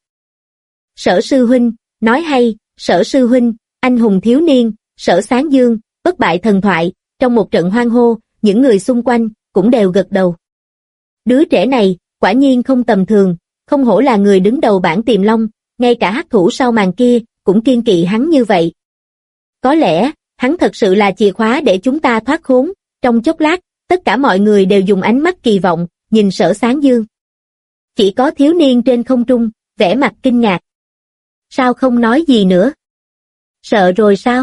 Sở sư huynh, nói hay, Sở sư huynh, anh hùng thiếu niên, Sở Sáng Dương, bất bại thần thoại, trong một trận hoan hô, những người xung quanh, cũng đều gật đầu. Đứa trẻ này, quả nhiên không tầm thường, không hổ là người đứng đầu bảng Tiềm Long, ngay cả hắc thủ sau màn kia, cũng kiên kỵ hắn như vậy. Có lẽ, hắn thật sự là chìa khóa để chúng ta thoát khốn, trong chốc lát, tất cả mọi người đều dùng ánh mắt kỳ vọng, nhìn Sở Sáng Dương. Chỉ có thiếu niên trên không trung, vẻ mặt kinh ngạc. Sao không nói gì nữa? Sợ rồi sao?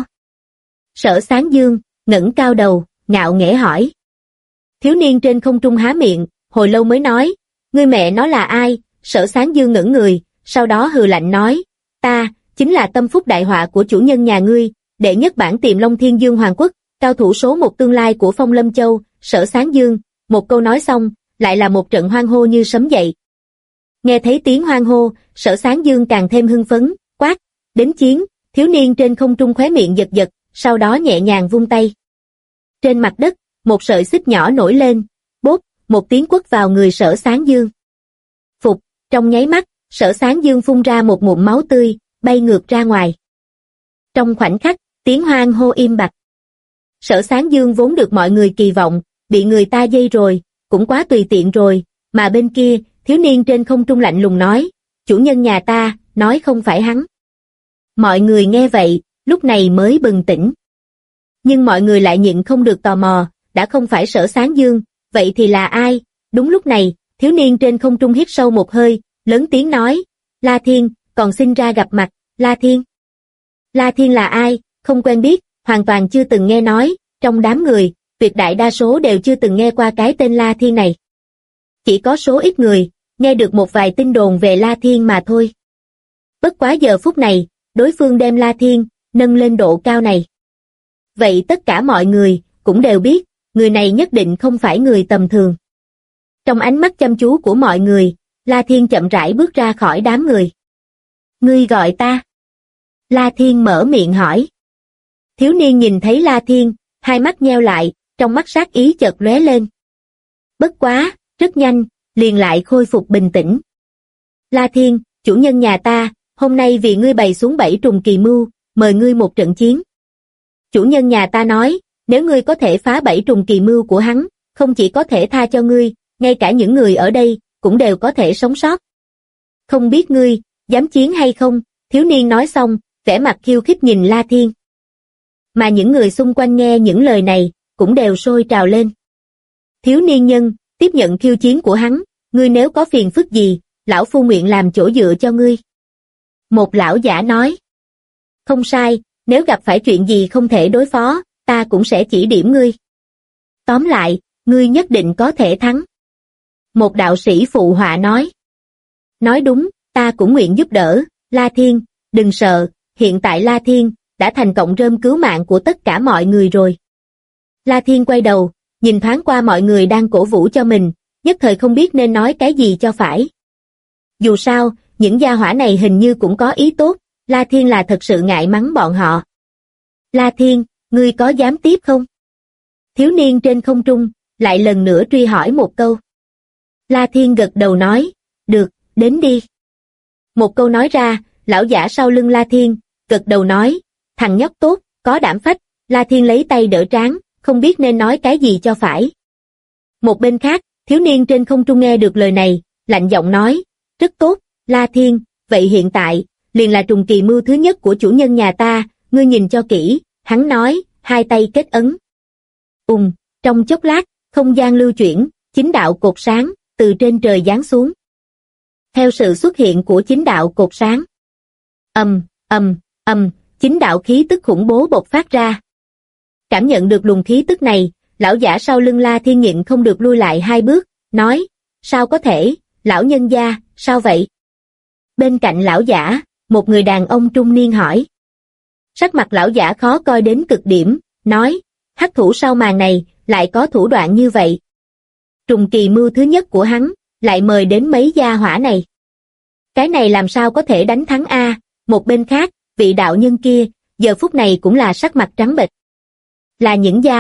Sở Sáng Dương, ngẩng cao đầu, ngạo nghễ hỏi. Thiếu niên trên không trung há miệng, hồi lâu mới nói, ngươi mẹ nó là ai? Sở Sáng Dương ngẩng người, sau đó hừ lạnh nói, ta, chính là tâm phúc đại họa của chủ nhân nhà ngươi, đệ nhất bảng Tiềm Long Thiên Dương Hoàng Quốc, cao thủ số một tương lai của Phong Lâm Châu, Sở Sáng Dương, một câu nói xong, lại là một trận hoan hô như sấm dậy. Nghe thấy tiếng hoan hô, Sở Sáng Dương càng thêm hưng phấn, quát, đến chiến, thiếu niên trên không trung khóe miệng giật giật, sau đó nhẹ nhàng vung tay. Trên mặt đất, một sợi xích nhỏ nổi lên, bốp, một tiếng quất vào người Sở Sáng Dương. Phục, trong nháy mắt, Sở Sáng Dương phun ra một ngụm máu tươi, bay ngược ra ngoài. Trong khoảnh khắc, tiếng hoan hô im bặt. Sở Sáng Dương vốn được mọi người kỳ vọng, bị người ta dây rồi, cũng quá tùy tiện rồi, mà bên kia, thiếu niên trên không trung lạnh lùng nói, chủ nhân nhà ta, nói không phải hắn. Mọi người nghe vậy, lúc này mới bừng tỉnh. Nhưng mọi người lại nhịn không được tò mò, đã không phải Sở Sáng Dương, vậy thì là ai? Đúng lúc này, thiếu niên trên không trung hít sâu một hơi, lớn tiếng nói, La Thiên, còn xin ra gặp mặt, La Thiên. La Thiên là ai, không quen biết, hoàn toàn chưa từng nghe nói, trong đám người, tuyệt đại đa số đều chưa từng nghe qua cái tên La Thiên này. Chỉ có số ít người, nghe được một vài tin đồn về La Thiên mà thôi. Bất quá giờ phút này, đối phương đem La Thiên, nâng lên độ cao này. Vậy tất cả mọi người, cũng đều biết, người này nhất định không phải người tầm thường. Trong ánh mắt chăm chú của mọi người, La Thiên chậm rãi bước ra khỏi đám người. Ngươi gọi ta? La Thiên mở miệng hỏi. Thiếu niên nhìn thấy La Thiên, hai mắt nheo lại, trong mắt sát ý chợt lóe lên. Bất quá, rất nhanh, liền lại khôi phục bình tĩnh. La Thiên, chủ nhân nhà ta, hôm nay vì ngươi bày xuống 7 trùng kỳ mưu, mời ngươi một trận chiến. Chủ nhân nhà ta nói, nếu ngươi có thể phá 7 trùng kỳ mưu của hắn, không chỉ có thể tha cho ngươi, ngay cả những người ở đây, cũng đều có thể sống sót. Không biết ngươi, dám chiến hay không? Thiếu niên nói xong, vẻ mặt khiêu khích nhìn La Thiên. Mà những người xung quanh nghe những lời này, cũng đều sôi trào lên. Thiếu niên nhân, tiếp nhận khiêu chiến của hắn, ngươi nếu có phiền phức gì, lão phu nguyện làm chỗ dựa cho ngươi. Một lão giả nói. Không sai, nếu gặp phải chuyện gì không thể đối phó, ta cũng sẽ chỉ điểm ngươi. Tóm lại, ngươi nhất định có thể thắng. Một đạo sĩ phụ họa nói. Nói đúng, ta cũng nguyện giúp đỡ, La Thiên, đừng sợ, hiện tại La Thiên đã thành cọng rơm cứu mạng của tất cả mọi người rồi. La Thiên quay đầu, nhìn thoáng qua mọi người đang cổ vũ cho mình, nhất thời không biết nên nói cái gì cho phải. Dù sao, những gia hỏa này hình như cũng có ý tốt, La Thiên là thật sự ngại mắng bọn họ. La Thiên, ngươi có dám tiếp không? Thiếu niên trên không trung, lại lần nữa truy hỏi một câu. La Thiên gật đầu nói, được, đến đi. Một câu nói ra, lão giả sau lưng La Thiên, gật đầu nói, thằng nhóc tốt, có đảm phách. La Thiên lấy tay đỡ trán, không biết nên nói cái gì cho phải. Một bên khác, thiếu niên trên không trung nghe được lời này, lạnh giọng nói, rất tốt, La Thiên, vậy hiện tại, liền là trùng kỳ mưu thứ nhất của chủ nhân nhà ta, ngươi nhìn cho kỹ, hắn nói, hai tay kết ấn. Trong chốc lát, không gian lưu chuyển, chính đạo cột sáng, từ trên trời giáng xuống. Theo sự xuất hiện của chính đạo cột sáng. Chính đạo khí tức khủng bố bộc phát ra. Cảm nhận được luồng khí tức này, lão giả sau lưng La Thiên nhịn không được lui lại 2 bước, nói, sao có thể, lão nhân gia, sao vậy? Bên cạnh lão giả, một người đàn ông trung niên hỏi. Sắc mặt lão giả khó coi đến cực điểm, nói, hắc thủ sau màn này, lại có thủ đoạn như vậy. Trùng kỳ mưu thứ nhất của hắn, lại mời đến mấy gia hỏa này. Cái này làm sao có thể đánh thắng a? Một bên khác, vị đạo nhân kia, giờ phút này cũng là sắc mặt trắng bệch. Là những gia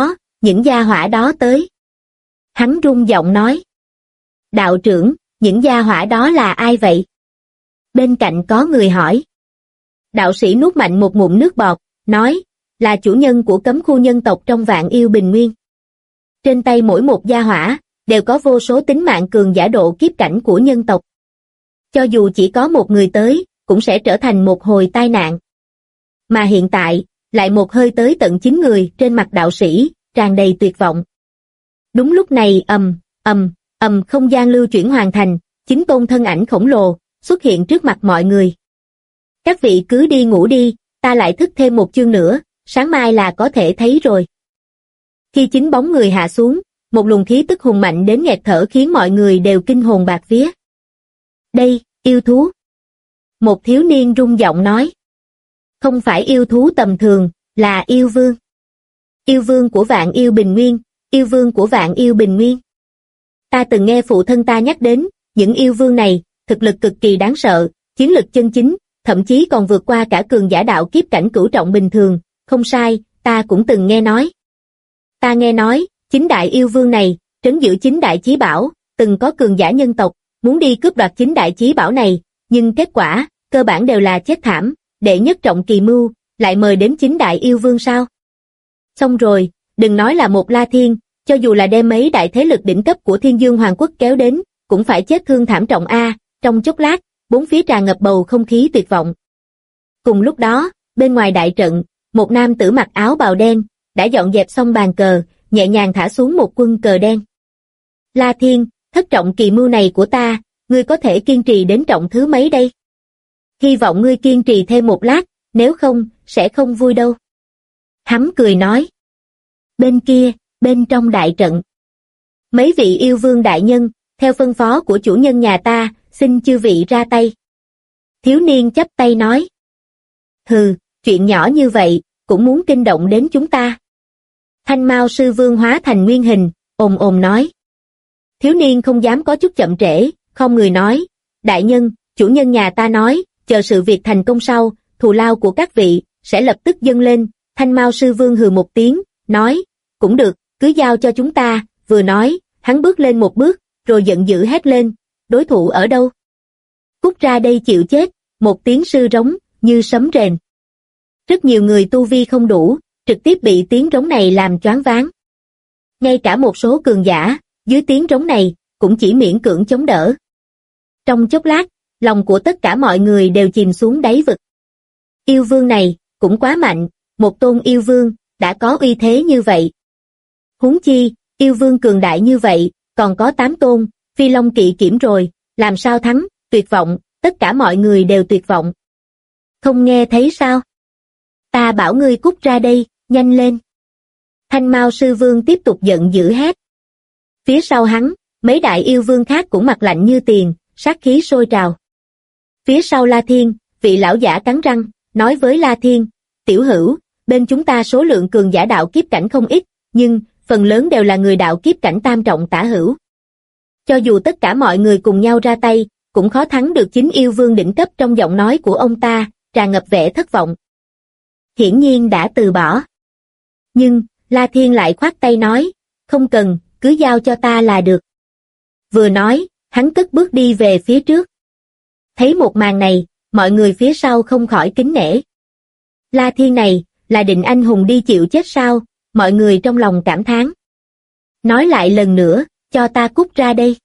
hỏa đó tới. Hắn run giọng nói. Đạo trưởng, những gia hỏa đó là ai vậy? Bên cạnh có người hỏi. Đạo sĩ nuốt mạnh một ngụm nước bọt, nói, là chủ nhân của cấm khu nhân tộc trong Vạn Yêu Bình Nguyên. Trên tay mỗi một gia hỏa, đều có vô số tính mạng cường giả độ kiếp cảnh của nhân tộc. Cho dù chỉ có một người tới, cũng sẽ trở thành một hồi tai nạn. Mà hiện tại, lại một hơi tới tận 9 người trên mặt đạo sĩ, tràn đầy tuyệt vọng. Đúng lúc này không gian lưu chuyển hoàn thành, 9 tôn thân ảnh khổng lồ, xuất hiện trước mặt mọi người. Các vị cứ đi ngủ đi, ta lại thức thêm một chương nữa, sáng mai là có thể thấy rồi. Khi 9 bóng người hạ xuống, một luồng khí tức hùng mạnh đến nghẹt thở khiến mọi người đều kinh hồn bạt vía. Đây, yêu thú. Một thiếu niên rung giọng nói. Không phải yêu thú tầm thường, là yêu vương. Yêu vương của Vạn Yêu Bình Nguyên, yêu vương của Vạn Yêu Bình Nguyên. Ta từng nghe phụ thân ta nhắc đến, những yêu vương này, thực lực cực kỳ đáng sợ, chiến lực chân chính, thậm chí còn vượt qua cả cường giả đạo kiếp cảnh cửu trọng bình thường, không sai, ta cũng từng nghe nói. Ta nghe nói, chính đại yêu vương này, trấn giữ chính đại chí bảo, từng có cường giả nhân tộc, muốn đi cướp đoạt chính đại chí bảo này, nhưng kết quả, cơ bản đều là chết thảm, đệ nhất trọng kỳ mưu, lại mời đến chính đại yêu vương sao? Xong rồi, đừng nói là một La Thiên, cho dù là đem mấy đại thế lực đỉnh cấp của Thiên Dương Hoàng quốc kéo đến, cũng phải chết thương thảm trọng a. Trong chốc lát, bốn phía tràn ngập bầu không khí tuyệt vọng. Cùng lúc đó, bên ngoài đại trận, một nam tử mặc áo bào đen, đã dọn dẹp xong bàn cờ, nhẹ nhàng thả xuống một quân cờ đen. La Thiên, thất trọng kỳ mưu này của ta, ngươi có thể kiên trì đến trọng thứ mấy đây? Hy vọng ngươi kiên trì thêm một lát, nếu không, sẽ không vui đâu. Hắn cười nói. Bên kia, bên trong đại trận. Mấy vị yêu vương đại nhân, theo phân phó của chủ nhân nhà ta, xin chư vị ra tay. Thiếu niên chắp tay nói. Hừ, chuyện nhỏ như vậy, cũng muốn kinh động đến chúng ta. Thanh Mao sư vương hóa thành nguyên hình, ồm ồm nói. Thiếu niên không dám có chút chậm trễ, không người nói. Đại nhân, chủ nhân nhà ta nói, chờ sự việc thành công sau, thù lao của các vị, sẽ lập tức dâng lên. Thanh Mao sư vương hừ một tiếng, nói. Cũng được, cứ giao cho chúng ta. Vừa nói, hắn bước lên một bước, rồi giận dữ hét lên. Đối thủ ở đâu? Cút ra đây chịu chết, một tiếng sư rống, như sấm rền. Rất nhiều người tu vi không đủ, trực tiếp bị tiếng rống này làm choáng váng. Ngay cả một số cường giả, dưới tiếng rống này, cũng chỉ miễn cưỡng chống đỡ. Trong chốc lát, lòng của tất cả mọi người đều chìm xuống đáy vực. Yêu vương này, cũng quá mạnh, một tôn yêu vương, đã có uy thế như vậy. Huống chi, yêu vương cường đại như vậy, còn có 8 tôn, Phi Long kỵ kiểm rồi, làm sao thắng, tuyệt vọng, tất cả mọi người đều tuyệt vọng. Không nghe thấy sao? Ta bảo ngươi cút ra đây, nhanh lên. Thanh Mao sư vương tiếp tục giận dữ hét. Phía sau hắn, mấy đại yêu vương khác cũng mặt lạnh như tiền, sát khí sôi trào. Phía sau La Thiên, vị lão giả cắn răng, nói với La Thiên, tiểu hữu, bên chúng ta số lượng cường giả đạo kiếp cảnh không ít, nhưng, phần lớn đều là người đạo kiếp cảnh tam trọng tả hữu. Cho dù tất cả mọi người cùng nhau ra tay, cũng khó thắng được chính yêu vương đỉnh cấp. Trong giọng nói của ông ta, tràn ngập vẻ thất vọng. Hiển nhiên đã từ bỏ. Nhưng, La Thiên lại khoát tay nói, không cần, cứ giao cho ta là được. Vừa nói, hắn cất bước đi về phía trước. Thấy một màn này, mọi người phía sau không khỏi kính nể. La Thiên này, là định anh hùng đi chịu chết sao? Mọi người trong lòng cảm thán. Nói lại lần nữa, cho ta cút ra đây.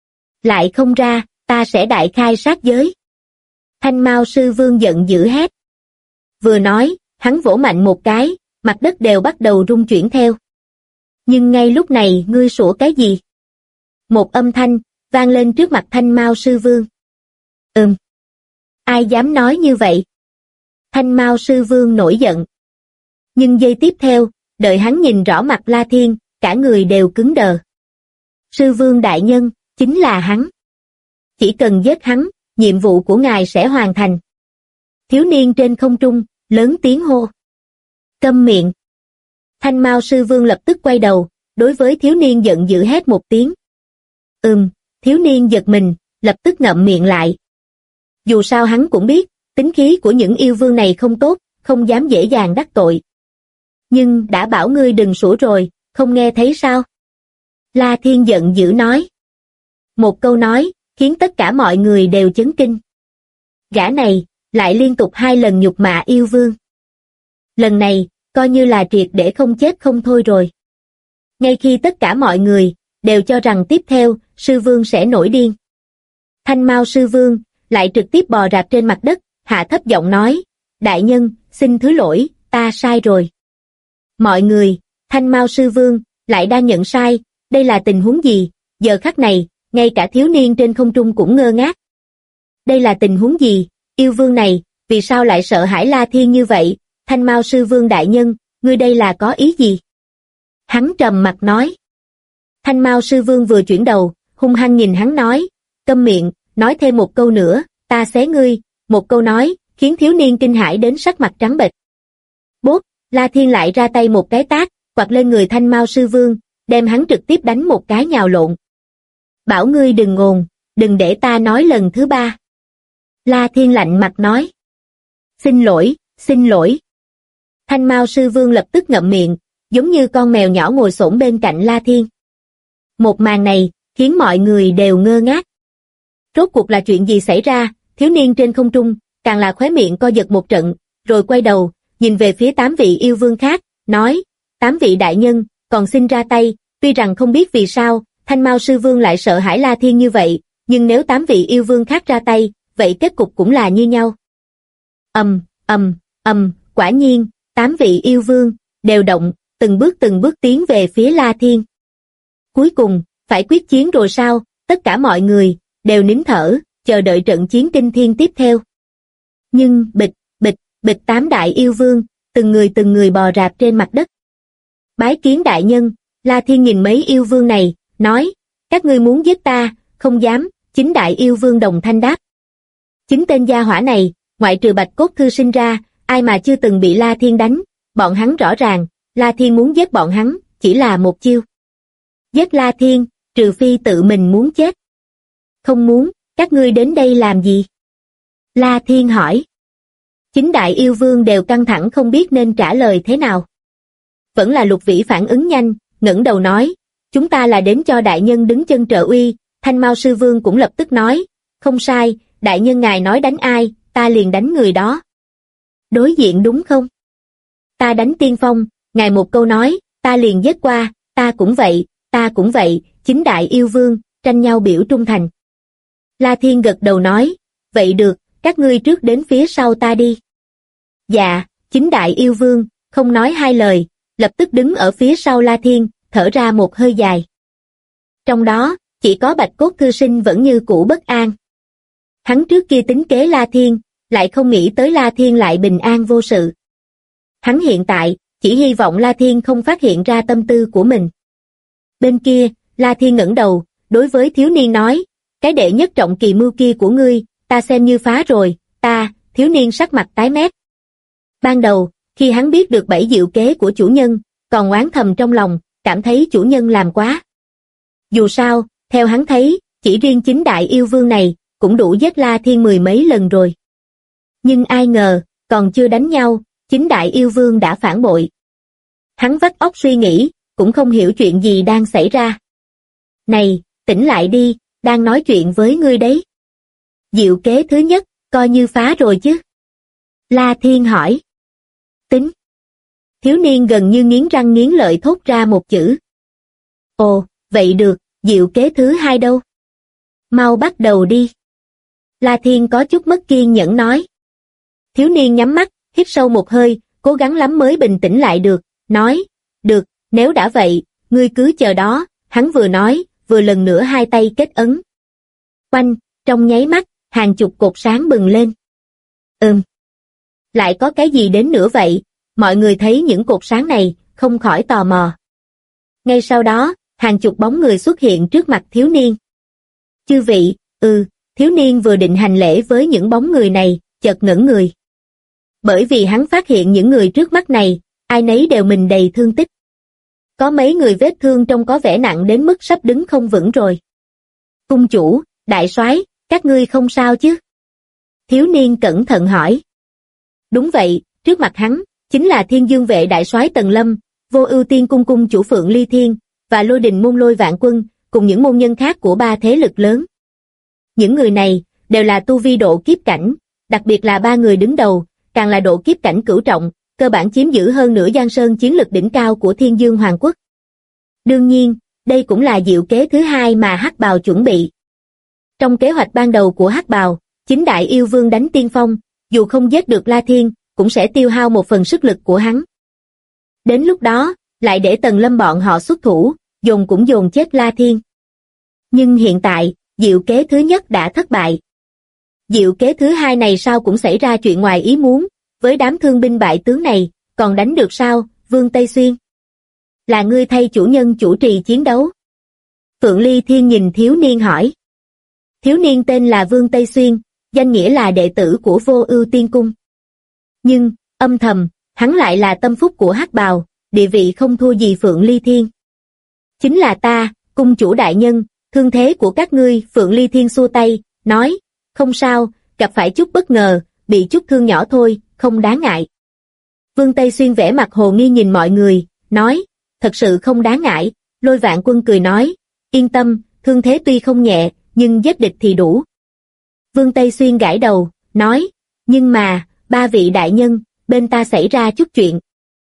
Lại không ra, ta sẽ đại khai sát giới. Thanh Mao sư vương giận dữ hét. Vừa nói, hắn vỗ mạnh một cái, mặt đất đều bắt đầu rung chuyển theo. Nhưng ngay lúc này ngươi sủa cái gì? Một âm thanh, vang lên trước mặt Thanh Mao sư vương. Ai dám nói như vậy? Thanh Mao sư vương nổi giận. Nhưng giây tiếp theo, đợi hắn nhìn rõ mặt La Thiên, cả người đều cứng đờ. Sư vương đại nhân, chính là hắn. Chỉ cần giết hắn, nhiệm vụ của ngài sẽ hoàn thành. Thiếu niên trên không trung, lớn tiếng hô. Câm miệng. Thanh Mao sư vương lập tức quay đầu, đối với thiếu niên giận dữ hét một tiếng. Thiếu niên giật mình, lập tức ngậm miệng lại. Dù sao hắn cũng biết, tính khí của những yêu vương này không tốt, không dám dễ dàng đắc tội. Nhưng đã bảo ngươi đừng sủa rồi, không nghe thấy sao? La Thiên giận dữ nói. Một câu nói, khiến tất cả mọi người đều chấn kinh. Gã này, lại liên tục 2 lần nhục mạ yêu vương. Lần này, coi như là triệt để không chết không thôi rồi. Ngay khi tất cả mọi người, đều cho rằng tiếp theo, sư vương sẽ nổi điên. Thanh Mao sư vương, lại trực tiếp bò rạp trên mặt đất, hạ thấp giọng nói, đại nhân, xin thứ lỗi, ta sai rồi. Mọi người, Thanh Mao sư vương, lại đang nhận sai, đây là tình huống gì? Giờ khắc này, ngay cả thiếu niên trên không trung cũng ngơ ngác. Đây là tình huống gì? Yêu vương này, vì sao lại sợ hãi La Thiên như vậy? Thanh Mao sư vương đại nhân, ngươi đây là có ý gì? Hắn trầm mặt nói. Thanh Mao sư vương vừa chuyển đầu, hung hăng nhìn hắn nói, câm miệng, nói thêm một câu nữa, ta xé ngươi. Một câu nói, khiến thiếu niên kinh hãi đến sắc mặt trắng bệch. Bốp, La Thiên lại ra tay một cái tát, quạt lên người Thanh Mao sư vương, đem hắn trực tiếp đánh một cái nhào lộn. Bảo ngươi đừng ngồn, đừng để ta nói lần thứ 3. La Thiên lạnh mặt nói. Xin lỗi, xin lỗi. Thanh Mao sư vương lập tức ngậm miệng, giống như con mèo nhỏ ngồi xổm bên cạnh La Thiên. Một màn này, khiến mọi người đều ngơ ngác. Rốt cuộc là chuyện gì xảy ra? Thiếu niên trên không trung, càng là khóe miệng co giật một trận, rồi quay đầu, nhìn về phía 8 vị yêu vương khác, nói, 8 vị đại nhân, còn xin ra tay. Tuy rằng không biết vì sao, Thanh Mao sư vương lại sợ hãi La Thiên như vậy, nhưng nếu 8 vị yêu vương khác ra tay, vậy kết cục cũng là như nhau. Quả nhiên, 8 vị yêu vương, đều động, từng bước tiến về phía La Thiên. Cuối cùng, phải quyết chiến rồi sao? Tất cả mọi người, đều nín thở, chờ đợi trận chiến kinh thiên tiếp theo. Nhưng bịch, bịch, bịch 8 đại yêu vương, từng người bò rạp trên mặt đất. Bái kiến đại nhân, La Thiên nhìn mấy yêu vương này, nói, các ngươi muốn giết ta, không dám, 9 đại yêu vương đồng thanh đáp. 9 tên gia hỏa này, ngoại trừ Bạch Cốt Thư Sinh ra, ai mà chưa từng bị La Thiên đánh, bọn hắn rõ ràng, La Thiên muốn giết bọn hắn, chỉ là một chiêu. Giết La Thiên, trừ phi tự mình muốn chết. Không muốn, các ngươi đến đây làm gì? La Thiên hỏi. 9 đại yêu vương đều căng thẳng không biết nên trả lời thế nào. Vẫn là Lục Vĩ phản ứng nhanh, ngẩng đầu nói, chúng ta là đến cho đại nhân đứng chân trợ uy. Thanh Mao Sư Vương cũng lập tức nói, không sai, đại nhân ngài nói đánh ai, ta liền đánh người đó. Đối diện đúng không? Ta đánh Tiên Phong, ngài một câu nói, ta liền giết qua, ta cũng vậy, 9 đại yêu vương, tranh nhau biểu trung thành. La Thiên gật đầu nói, vậy được, các ngươi trước đến phía sau ta đi. Dạ, 9 đại yêu vương, không nói hai lời, lập tức đứng ở phía sau La Thiên, thở ra một hơi dài. Trong đó, chỉ có Bạch Cốt Thư Sinh vẫn như cũ bất an. Hắn trước kia tính kế La Thiên, lại không nghĩ tới La Thiên lại bình an vô sự. Hắn hiện tại, chỉ hy vọng La Thiên không phát hiện ra tâm tư của mình. Bên kia, La Thiên ngẩng đầu, đối với thiếu niên nói, cái đệ nhất trọng kỳ mưu kia của ngươi, ta xem như phá rồi, thiếu niên sắc mặt tái mét. Ban đầu, khi hắn biết được 7 diệu kế của chủ nhân, còn oán thầm trong lòng, cảm thấy chủ nhân làm quá. Dù sao, theo hắn thấy, chỉ riêng 9 đại yêu vương này, cũng đủ giết La Thiên 10 mấy lần rồi. Nhưng ai ngờ, còn chưa đánh nhau, 9 đại yêu vương đã phản bội. Hắn vắt óc suy nghĩ, cũng không hiểu chuyện gì đang xảy ra. Này, tỉnh lại đi, đang nói chuyện với ngươi đấy. Diệu kế thứ nhất, coi như phá rồi chứ. La Thiên hỏi. Tính. Thiếu niên gần như nghiến răng nghiến lợi thốt ra một chữ. Ồ, vậy được, diệu kế thứ hai đâu? Mau bắt đầu đi. La Thiên có chút mất kiên nhẫn nói. Thiếu niên nhắm mắt, hít sâu một hơi, cố gắng lắm mới bình tĩnh lại được, nói, được, nếu đã vậy, ngươi cứ chờ đó, hắn vừa nói, vừa lần nữa hai tay kết ấn. Oanh, trong nháy mắt, hàng chục cột sáng bừng lên. Lại có cái gì đến nữa vậy? Mọi người thấy những cột sáng này, không khỏi tò mò. Ngay sau đó, hàng chục bóng người xuất hiện trước mặt thiếu niên. Chư vị, thiếu niên vừa định hành lễ với những bóng người này, chợt ngẩn người. Bởi vì hắn phát hiện những người trước mắt này, ai nấy đều mình đầy thương tích. Có mấy người vết thương trông có vẻ nặng đến mức sắp đứng không vững rồi. Cung chủ, đại soái, các ngươi không sao chứ? Thiếu niên cẩn thận hỏi. Đúng vậy, trước mặt hắn, chính là Thiên Dương vệ đại soái Tần Lâm, Vô Ưu Tiên cung cung chủ Phượng Ly Thiên, và Lôi Đình môn Lôi Vạn Quân, cùng những môn nhân khác của 3 thế lực lớn. Những người này, đều là tu vi độ kiếp cảnh, đặc biệt là 3 người đứng đầu, càng là độ kiếp cảnh cửu trọng, cơ bản chiếm giữ hơn nửa Giang Sơn chiến lực đỉnh cao của Thiên Dương Hoàng quốc. Đương nhiên, đây cũng là diệu kế thứ hai mà Hắc Bào chuẩn bị. Trong kế hoạch ban đầu của Hắc Bào, 9 đại yêu vương đánh tiên phong, dù không giết được La Thiên, cũng sẽ tiêu hao một phần sức lực của hắn. Đến lúc đó, lại để Tần Lâm bọn họ xuất thủ, dồn cũng dồn chết La Thiên. Nhưng hiện tại, diệu kế thứ nhất đã thất bại. Diệu kế thứ hai này sao cũng xảy ra chuyện ngoài ý muốn, với đám thương binh bại tướng này, còn đánh được sao, Vương Tây Xuyên? Là ngươi thay chủ nhân chủ trì chiến đấu. Phượng Ly Thiên nhìn thiếu niên hỏi. Thiếu niên tên là Vương Tây Xuyên, danh nghĩa là đệ tử của Vô Ưu Tiên cung. Nhưng, âm thầm, hắn lại là tâm phúc của Hắc Bào, địa vị không thua gì Phượng Ly Thiên. Chính là ta, cung chủ đại nhân, thương thế của các ngươi. Phượng Ly Thiên xua tay, nói, không sao, gặp phải chút bất ngờ, bị chút thương nhỏ thôi, không đáng ngại. Vương Tây Xuyên vẻ mặt hồ nghi nhìn mọi người, nói, thật sự không đáng ngại. Lôi Vạn Quân cười nói, yên tâm, thương thế tuy không nhẹ, nhưng giết địch thì đủ. Vương Tây Xuyên gãi đầu, nói, nhưng mà, 3 vị đại nhân, bên ta xảy ra chút chuyện.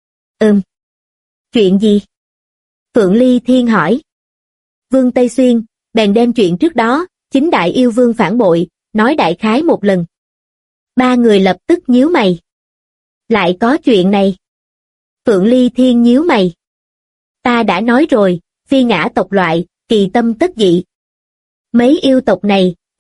Chuyện gì? Phượng Ly Thiên hỏi. Vương Tây Xuyên, bèn đem chuyện trước đó, 9 đại yêu vương phản bội, nói đại khái một lần. 3 người lập tức nhíu mày. Lại có chuyện này. Phượng Ly Thiên nhíu mày. Ta đã nói rồi, phi ngã tộc loại, kỳ tâm tất dị. Mấy yêu tộc này,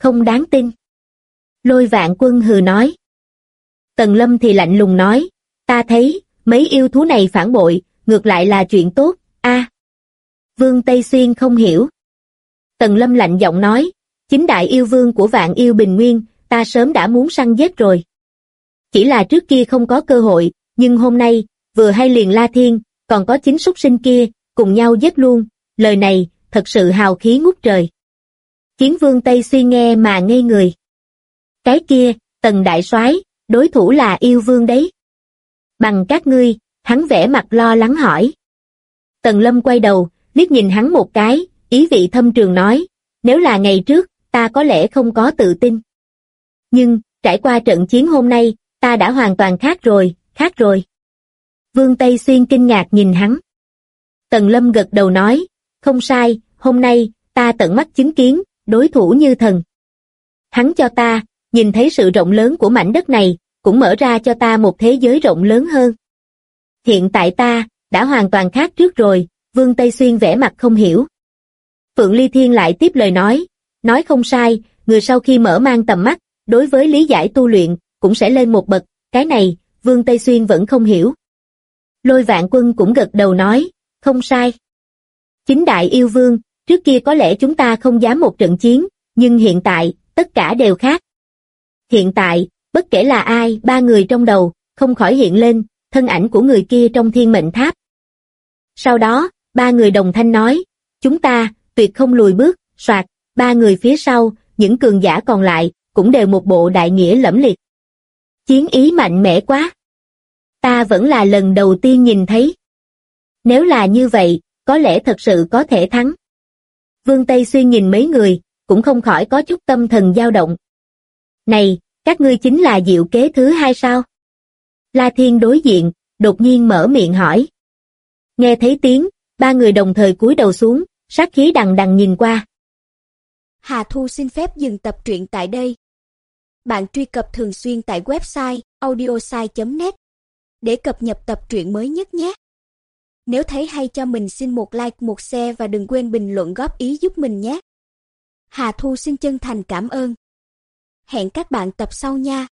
không đáng tin. Lôi Vạn Quân hừ nói. Tần Lâm thì lạnh lùng nói, ta thấy, mấy yêu thú này phản bội, ngược lại là chuyện tốt, a. Vương Tây Xuyên không hiểu. Tần Lâm lạnh giọng nói, chính đại yêu vương của Vạn Yêu Bình Nguyên, ta sớm đã muốn săn giết rồi. Chỉ là trước kia không có cơ hội, nhưng hôm nay, vừa hay liền La Thiên, còn có chính súc sinh kia, cùng nhau giết luôn, lời này, thật sự hào khí ngút trời. Chiến Vương Tây Xuyên nghe mà ngây người. Cái kia, Tần đại soái, đối thủ là yêu vương đấy. Bằng các ngươi, hắn vẻ mặt lo lắng hỏi. Tần Lâm quay đầu, liếc nhìn hắn một cái, ý vị thâm trường nói, nếu là ngày trước, ta có lẽ không có tự tin. Nhưng, trải qua trận chiến hôm nay, ta đã hoàn toàn khác rồi, khác rồi. Vương Tây Xuyên kinh ngạc nhìn hắn. Tần Lâm gật đầu nói, không sai, hôm nay, ta tận mắt chứng kiến, đối thủ như thần. Hắn cho ta, nhìn thấy sự rộng lớn của mảnh đất này, cũng mở ra cho ta một thế giới rộng lớn hơn. Hiện tại ta, đã hoàn toàn khác trước rồi, Vương Tây Xuyên vẻ mặt không hiểu. Phượng Ly Thiên lại tiếp lời nói không sai, người sau khi mở mang tầm mắt, đối với lý giải tu luyện, cũng sẽ lên một bậc, cái này, Vương Tây Xuyên vẫn không hiểu. Lôi Vạn Quân cũng gật đầu nói, không sai. Chính đại yêu vương, trước kia có lẽ chúng ta không dám một trận chiến, nhưng hiện tại, tất cả đều khác. Hiện tại, bất kể là ai, ba người trong đầu, không khỏi hiện lên, thân ảnh của người kia trong thiên mệnh tháp. Sau đó, ba người đồng thanh nói, chúng ta, tuyệt không lùi bước, soạt, ba người phía sau, những cường giả còn lại, cũng đều một bộ đại nghĩa lẫm liệt. Chiến ý mạnh mẽ quá. Ta vẫn là lần đầu tiên nhìn thấy. Nếu là như vậy, có lẽ thật sự có thể thắng. Vương Tây Xuyên nhìn mấy người, cũng không khỏi có chút tâm thần dao động. Này, các ngươi chính là diệu kế thứ hai sao? La Thiên đối diện, đột nhiên mở miệng hỏi. Nghe thấy tiếng, ba người đồng thời cúi đầu xuống, sát khí đằng đằng nhìn qua. Hà Thu xin phép dừng tập truyện tại đây. Bạn truy cập thường xuyên tại website audiosai.net để cập nhật tập truyện mới nhất nhé. Nếu thấy hay cho mình xin một like, một share và đừng quên bình luận góp ý giúp mình nhé. Hà Thu xin chân thành cảm ơn. Hẹn các bạn tập sau nha.